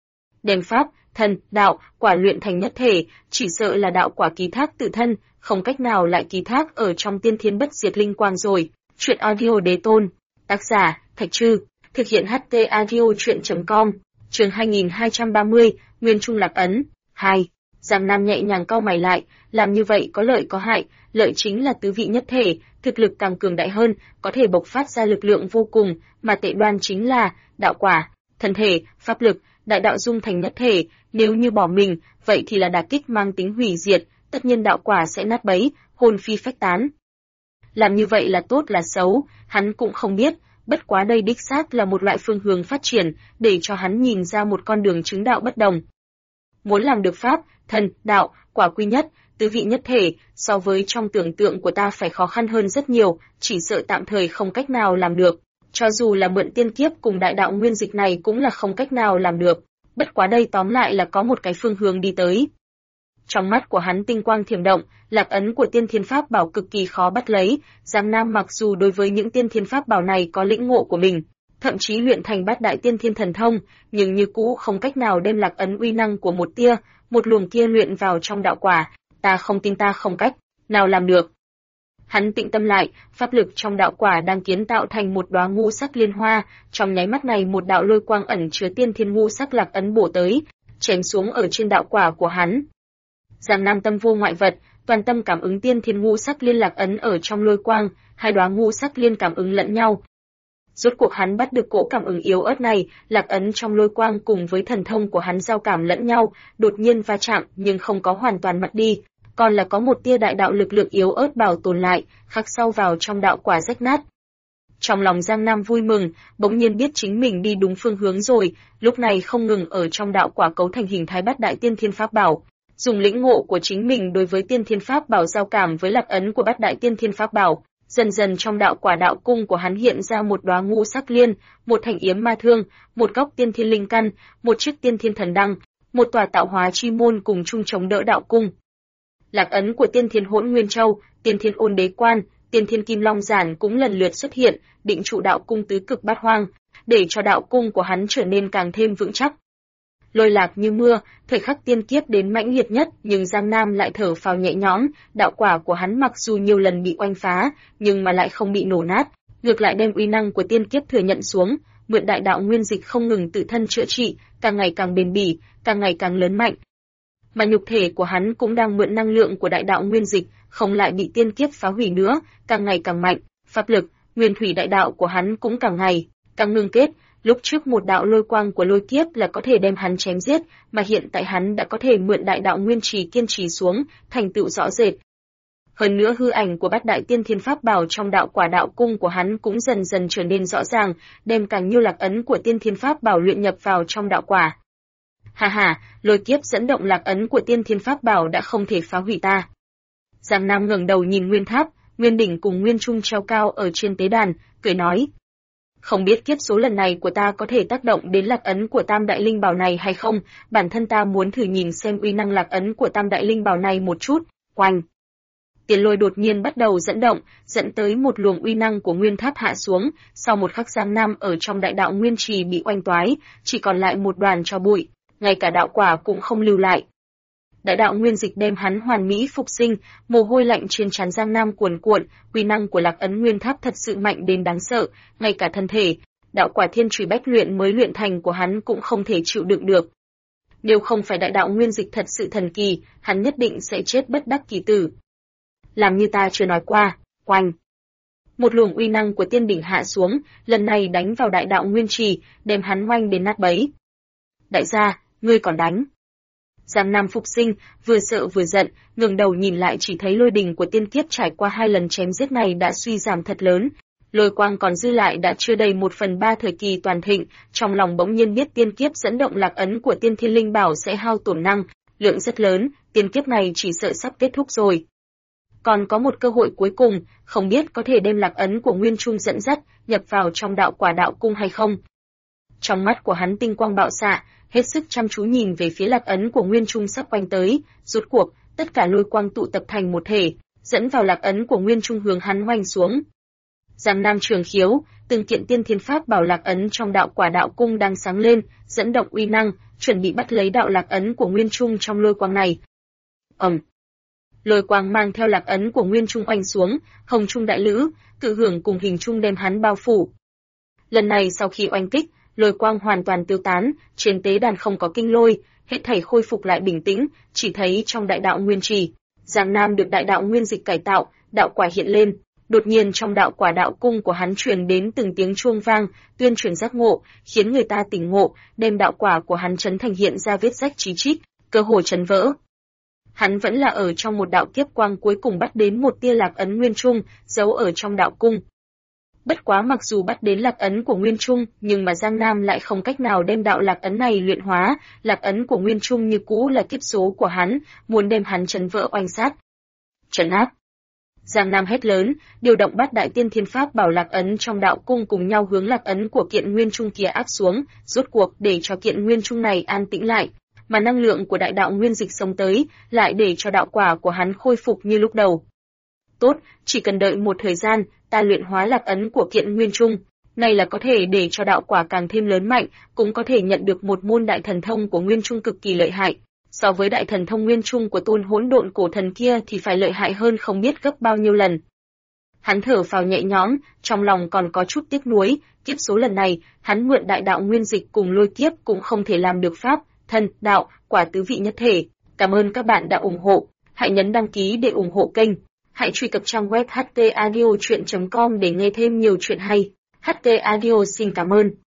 đem pháp, thân, đạo, quả luyện thành nhất thể, chỉ sợ là đạo quả ký thác tự thân, không cách nào lại ký thác ở trong tiên thiên bất diệt linh quang rồi. Truyện audio đế tôn. Tác giả, Thạch Trư. Thực hiện HT audio truyện.com. Chương 2230, Nguyên Trung Lạc Ấn. 2. Giang Nam nhẹ nhàng cau mày lại, làm như vậy có lợi có hại, lợi chính là tứ vị nhất thể, thực lực càng cường đại hơn, có thể bộc phát ra lực lượng vô cùng, mà tệ đoan chính là đạo quả, thân thể, pháp lực, đại đạo dung thành nhất thể, nếu như bỏ mình, vậy thì là đả kích mang tính hủy diệt, tất nhiên đạo quả sẽ nát bấy, hồn phi phách tán. Làm như vậy là tốt là xấu, hắn cũng không biết, bất quá đây đích xác là một loại phương hướng phát triển, để cho hắn nhìn ra một con đường chứng đạo bất đồng. Muốn làm được pháp, thân, đạo, quả quy nhất, tứ vị nhất thể, so với trong tưởng tượng của ta phải khó khăn hơn rất nhiều, chỉ sợ tạm thời không cách nào làm được. Cho dù là mượn tiên kiếp cùng đại đạo nguyên dịch này cũng là không cách nào làm được. Bất quá đây tóm lại là có một cái phương hướng đi tới. Trong mắt của hắn tinh quang thiểm động, lạc ấn của tiên thiên pháp bảo cực kỳ khó bắt lấy. Giang Nam mặc dù đối với những tiên thiên pháp bảo này có lĩnh ngộ của mình, thậm chí luyện thành bát đại tiên thiên thần thông, nhưng như cũ không cách nào đem lạc ấn uy năng của một luồng kia luyện vào trong đạo quả. Ta không tin ta không cách nào làm được. Hắn tĩnh tâm lại, pháp lực trong đạo quả đang kiến tạo thành một đóa ngũ sắc liên hoa, trong nháy mắt này một đạo lôi quang ẩn chứa tiên thiên ngũ sắc lạc ấn bổ tới, chém xuống ở trên đạo quả của hắn. Giang Nam tâm vô ngoại vật, toàn tâm cảm ứng tiên thiên ngũ sắc liên lạc ấn ở trong lôi quang, hai đóa ngũ sắc liên cảm ứng lẫn nhau. Rốt cuộc hắn bắt được cỗ cảm ứng yếu ớt này, lạc ấn trong lôi quang cùng với thần thông của hắn giao cảm lẫn nhau, đột nhiên va chạm nhưng không có hoàn toàn mất đi, còn là có một tia đại đạo lực lượng yếu ớt bảo tồn lại, khắc sâu vào trong đạo quả rách nát. Trong lòng Giang Nam vui mừng, bỗng nhiên biết chính mình đi đúng phương hướng rồi, lúc này không ngừng ở trong đạo quả cấu thành hình thái bát đại tiên thiên pháp bảo, dùng lĩnh ngộ của chính mình đối với tiên thiên pháp bảo giao cảm với lạc ấn của bát đại tiên thiên pháp bảo. Dần dần trong đạo quả đạo cung của hắn hiện ra một đóa ngũ sắc liên, một thanh yếm ma thương, một góc tiên thiên linh căn, một chiếc tiên thiên thần đăng, một tòa tạo hóa chi môn cùng chung chống đỡ đạo cung. Lạc ấn của tiên thiên hỗn nguyên châu, tiên thiên ôn đế quan, tiên thiên kim long giản cũng lần lượt xuất hiện, định trụ đạo cung tứ cực bát hoang, để cho đạo cung của hắn trở nên càng thêm vững chắc. Lôi lạc như mưa, thời khắc tiên kiếp đến mãnh liệt nhất, nhưng Giang Nam lại thở phào nhẹ nhõm, đạo quả của hắn mặc dù nhiều lần bị oanh phá, nhưng mà lại không bị nổ nát, ngược lại đem uy năng của tiên kiếp thừa nhận xuống, mượn đại đạo nguyên dịch không ngừng tự thân chữa trị, càng ngày càng bền bỉ, càng ngày càng lớn mạnh. Mà nhục thể của hắn cũng đang mượn năng lượng của đại đạo nguyên dịch, không lại bị tiên kiếp phá hủy nữa, càng ngày càng mạnh, pháp lực, nguyên thủy đại đạo của hắn cũng càng ngày càng ngưng kết. Lúc trước một đạo lôi quang của lôi kiếp là có thể đem hắn chém giết, mà hiện tại hắn đã có thể mượn đại đạo nguyên trì kiên trì xuống, thành tựu rõ rệt. Hơn nữa hư ảnh của bát đại tiên thiên pháp bảo trong đạo quả đạo cung của hắn cũng dần dần trở nên rõ ràng, đem càng nhiều lạc ấn của tiên thiên pháp bảo luyện nhập vào trong đạo quả. Hà hà, lôi kiếp dẫn động lạc ấn của tiên thiên pháp bảo đã không thể phá hủy ta. Giang Nam ngẩng đầu nhìn nguyên tháp, nguyên đỉnh cùng nguyên trung treo cao ở trên tế đàn, cười nói. Không biết kiếp số lần này của ta có thể tác động đến lạc ấn của tam đại linh bảo này hay không, bản thân ta muốn thử nhìn xem uy năng lạc ấn của tam đại linh bảo này một chút. Oanh! Tiền lôi đột nhiên bắt đầu dẫn động, dẫn tới một luồng uy năng của nguyên tháp hạ xuống, sau một khắc Giang Nam ở trong đại đạo nguyên trì bị oanh toái, chỉ còn lại một đoàn tro bụi, ngay cả đạo quả cũng không lưu lại. Đại đạo nguyên dịch đem hắn hoàn mỹ phục sinh, mồ hôi lạnh trên trán Giang Nam cuồn cuộn, uy năng của lạc ấn nguyên tháp thật sự mạnh đến đáng sợ, ngay cả thân thể, đạo quả thiên trùy bách luyện mới luyện thành của hắn cũng không thể chịu đựng được. Nếu không phải đại đạo nguyên dịch thật sự thần kỳ, hắn nhất định sẽ chết bất đắc kỳ tử. Làm như ta chưa nói qua, oanh. Một luồng uy năng của tiên đỉnh hạ xuống, lần này đánh vào đại đạo nguyên trì, đem hắn oanh đến nát bấy. Đại gia, ngươi còn đánh. Giang Nam phục sinh, vừa sợ vừa giận, ngẩng đầu nhìn lại chỉ thấy lôi đình của tiên kiếp trải qua 2 lần chém giết này đã suy giảm thật lớn. Lôi quang còn dư lại đã chưa đầy 1/3 thời kỳ toàn thịnh, trong lòng bỗng nhiên biết tiên kiếp dẫn động lạc ấn của tiên thiên linh bảo sẽ hao tổn năng lượng rất lớn, tiên kiếp này chỉ sợ sắp kết thúc rồi. Còn có một cơ hội cuối cùng, không biết có thể đem lạc ấn của Nguyên Trung dẫn dắt, nhập vào trong đạo quả đạo cung hay không. Trong mắt của hắn tinh quang bạo xạ, hết sức chăm chú nhìn về phía lạc ấn của Nguyên Trung sắp quanh tới, rốt cuộc, tất cả lôi quang tụ tập thành một thể, dẫn vào lạc ấn của Nguyên Trung hướng hắn oanh xuống. Giang Nam trường khiếu, từng kiện tiên thiên pháp bảo lạc ấn trong đạo quả đạo cung đang sáng lên, dẫn động uy năng, chuẩn bị bắt lấy đạo lạc ấn của Nguyên Trung trong lôi quang này. Lôi quang mang theo lạc ấn của Nguyên Trung oanh xuống, hồng trung đại lữ, cự hưởng cùng hình trung đem hắn bao phủ. Lần này sau khi oanh kích, lôi quang hoàn toàn tiêu tán, trên tế đàn không có kinh lôi, hết thảy khôi phục lại bình tĩnh, chỉ thấy trong đại đạo nguyên trì, Giang Nam được đại đạo nguyên dịch cải tạo, đạo quả hiện lên. Đột nhiên trong đạo quả đạo cung của hắn truyền đến từng tiếng chuông vang, tuyên truyền giác ngộ, khiến người ta tỉnh ngộ, đem đạo quả của hắn chấn thành hiện ra vết rách chí chít, cơ hồ chấn vỡ. Hắn vẫn là ở trong một đạo kiếp quang cuối cùng bắt đến một tia lạc ấn Nguyên Trung, giấu ở trong đạo cung. Bất quá mặc dù bắt đến lạc ấn của Nguyên Trung, nhưng mà Giang Nam lại không cách nào đem đạo lạc ấn này luyện hóa, lạc ấn của Nguyên Trung như cũ là kiếp số của hắn, muốn đem hắn chấn vỡ oanh sát. Trấn áp. Giang Nam hét lớn, điều động bát đại tiên thiên pháp bảo lạc ấn trong đạo cung cùng nhau hướng lạc ấn của kiện Nguyên Trung kia áp xuống, rốt cuộc để cho kiện Nguyên Trung này an tĩnh lại, mà năng lượng của đại đạo nguyên dịch xông tới, lại để cho đạo quả của hắn khôi phục như lúc đầu. Tốt, chỉ cần đợi một thời gian, ta luyện hóa lạc ấn của kiện Nguyên Trung, này là có thể để cho đạo quả càng thêm lớn mạnh, cũng có thể nhận được một môn đại thần thông của Nguyên Trung cực kỳ lợi hại. So với đại thần thông Nguyên Trung của Tôn Hỗn Độn cổ thần kia thì phải lợi hại hơn không biết gấp bao nhiêu lần. Hắn thở phào nhẹ nhõm, trong lòng còn có chút tiếc nuối, kiếp số lần này, hắn mượn đại đạo nguyên dịch cùng lôi kiếp cũng không thể làm được pháp, thân, đạo, quả tứ vị nhất thể. Cảm ơn các bạn đã ủng hộ, hãy nhấn đăng ký để ủng hộ kênh. Hãy truy cập trang web htaudio.com để nghe thêm nhiều chuyện hay. HT Audio xin cảm ơn.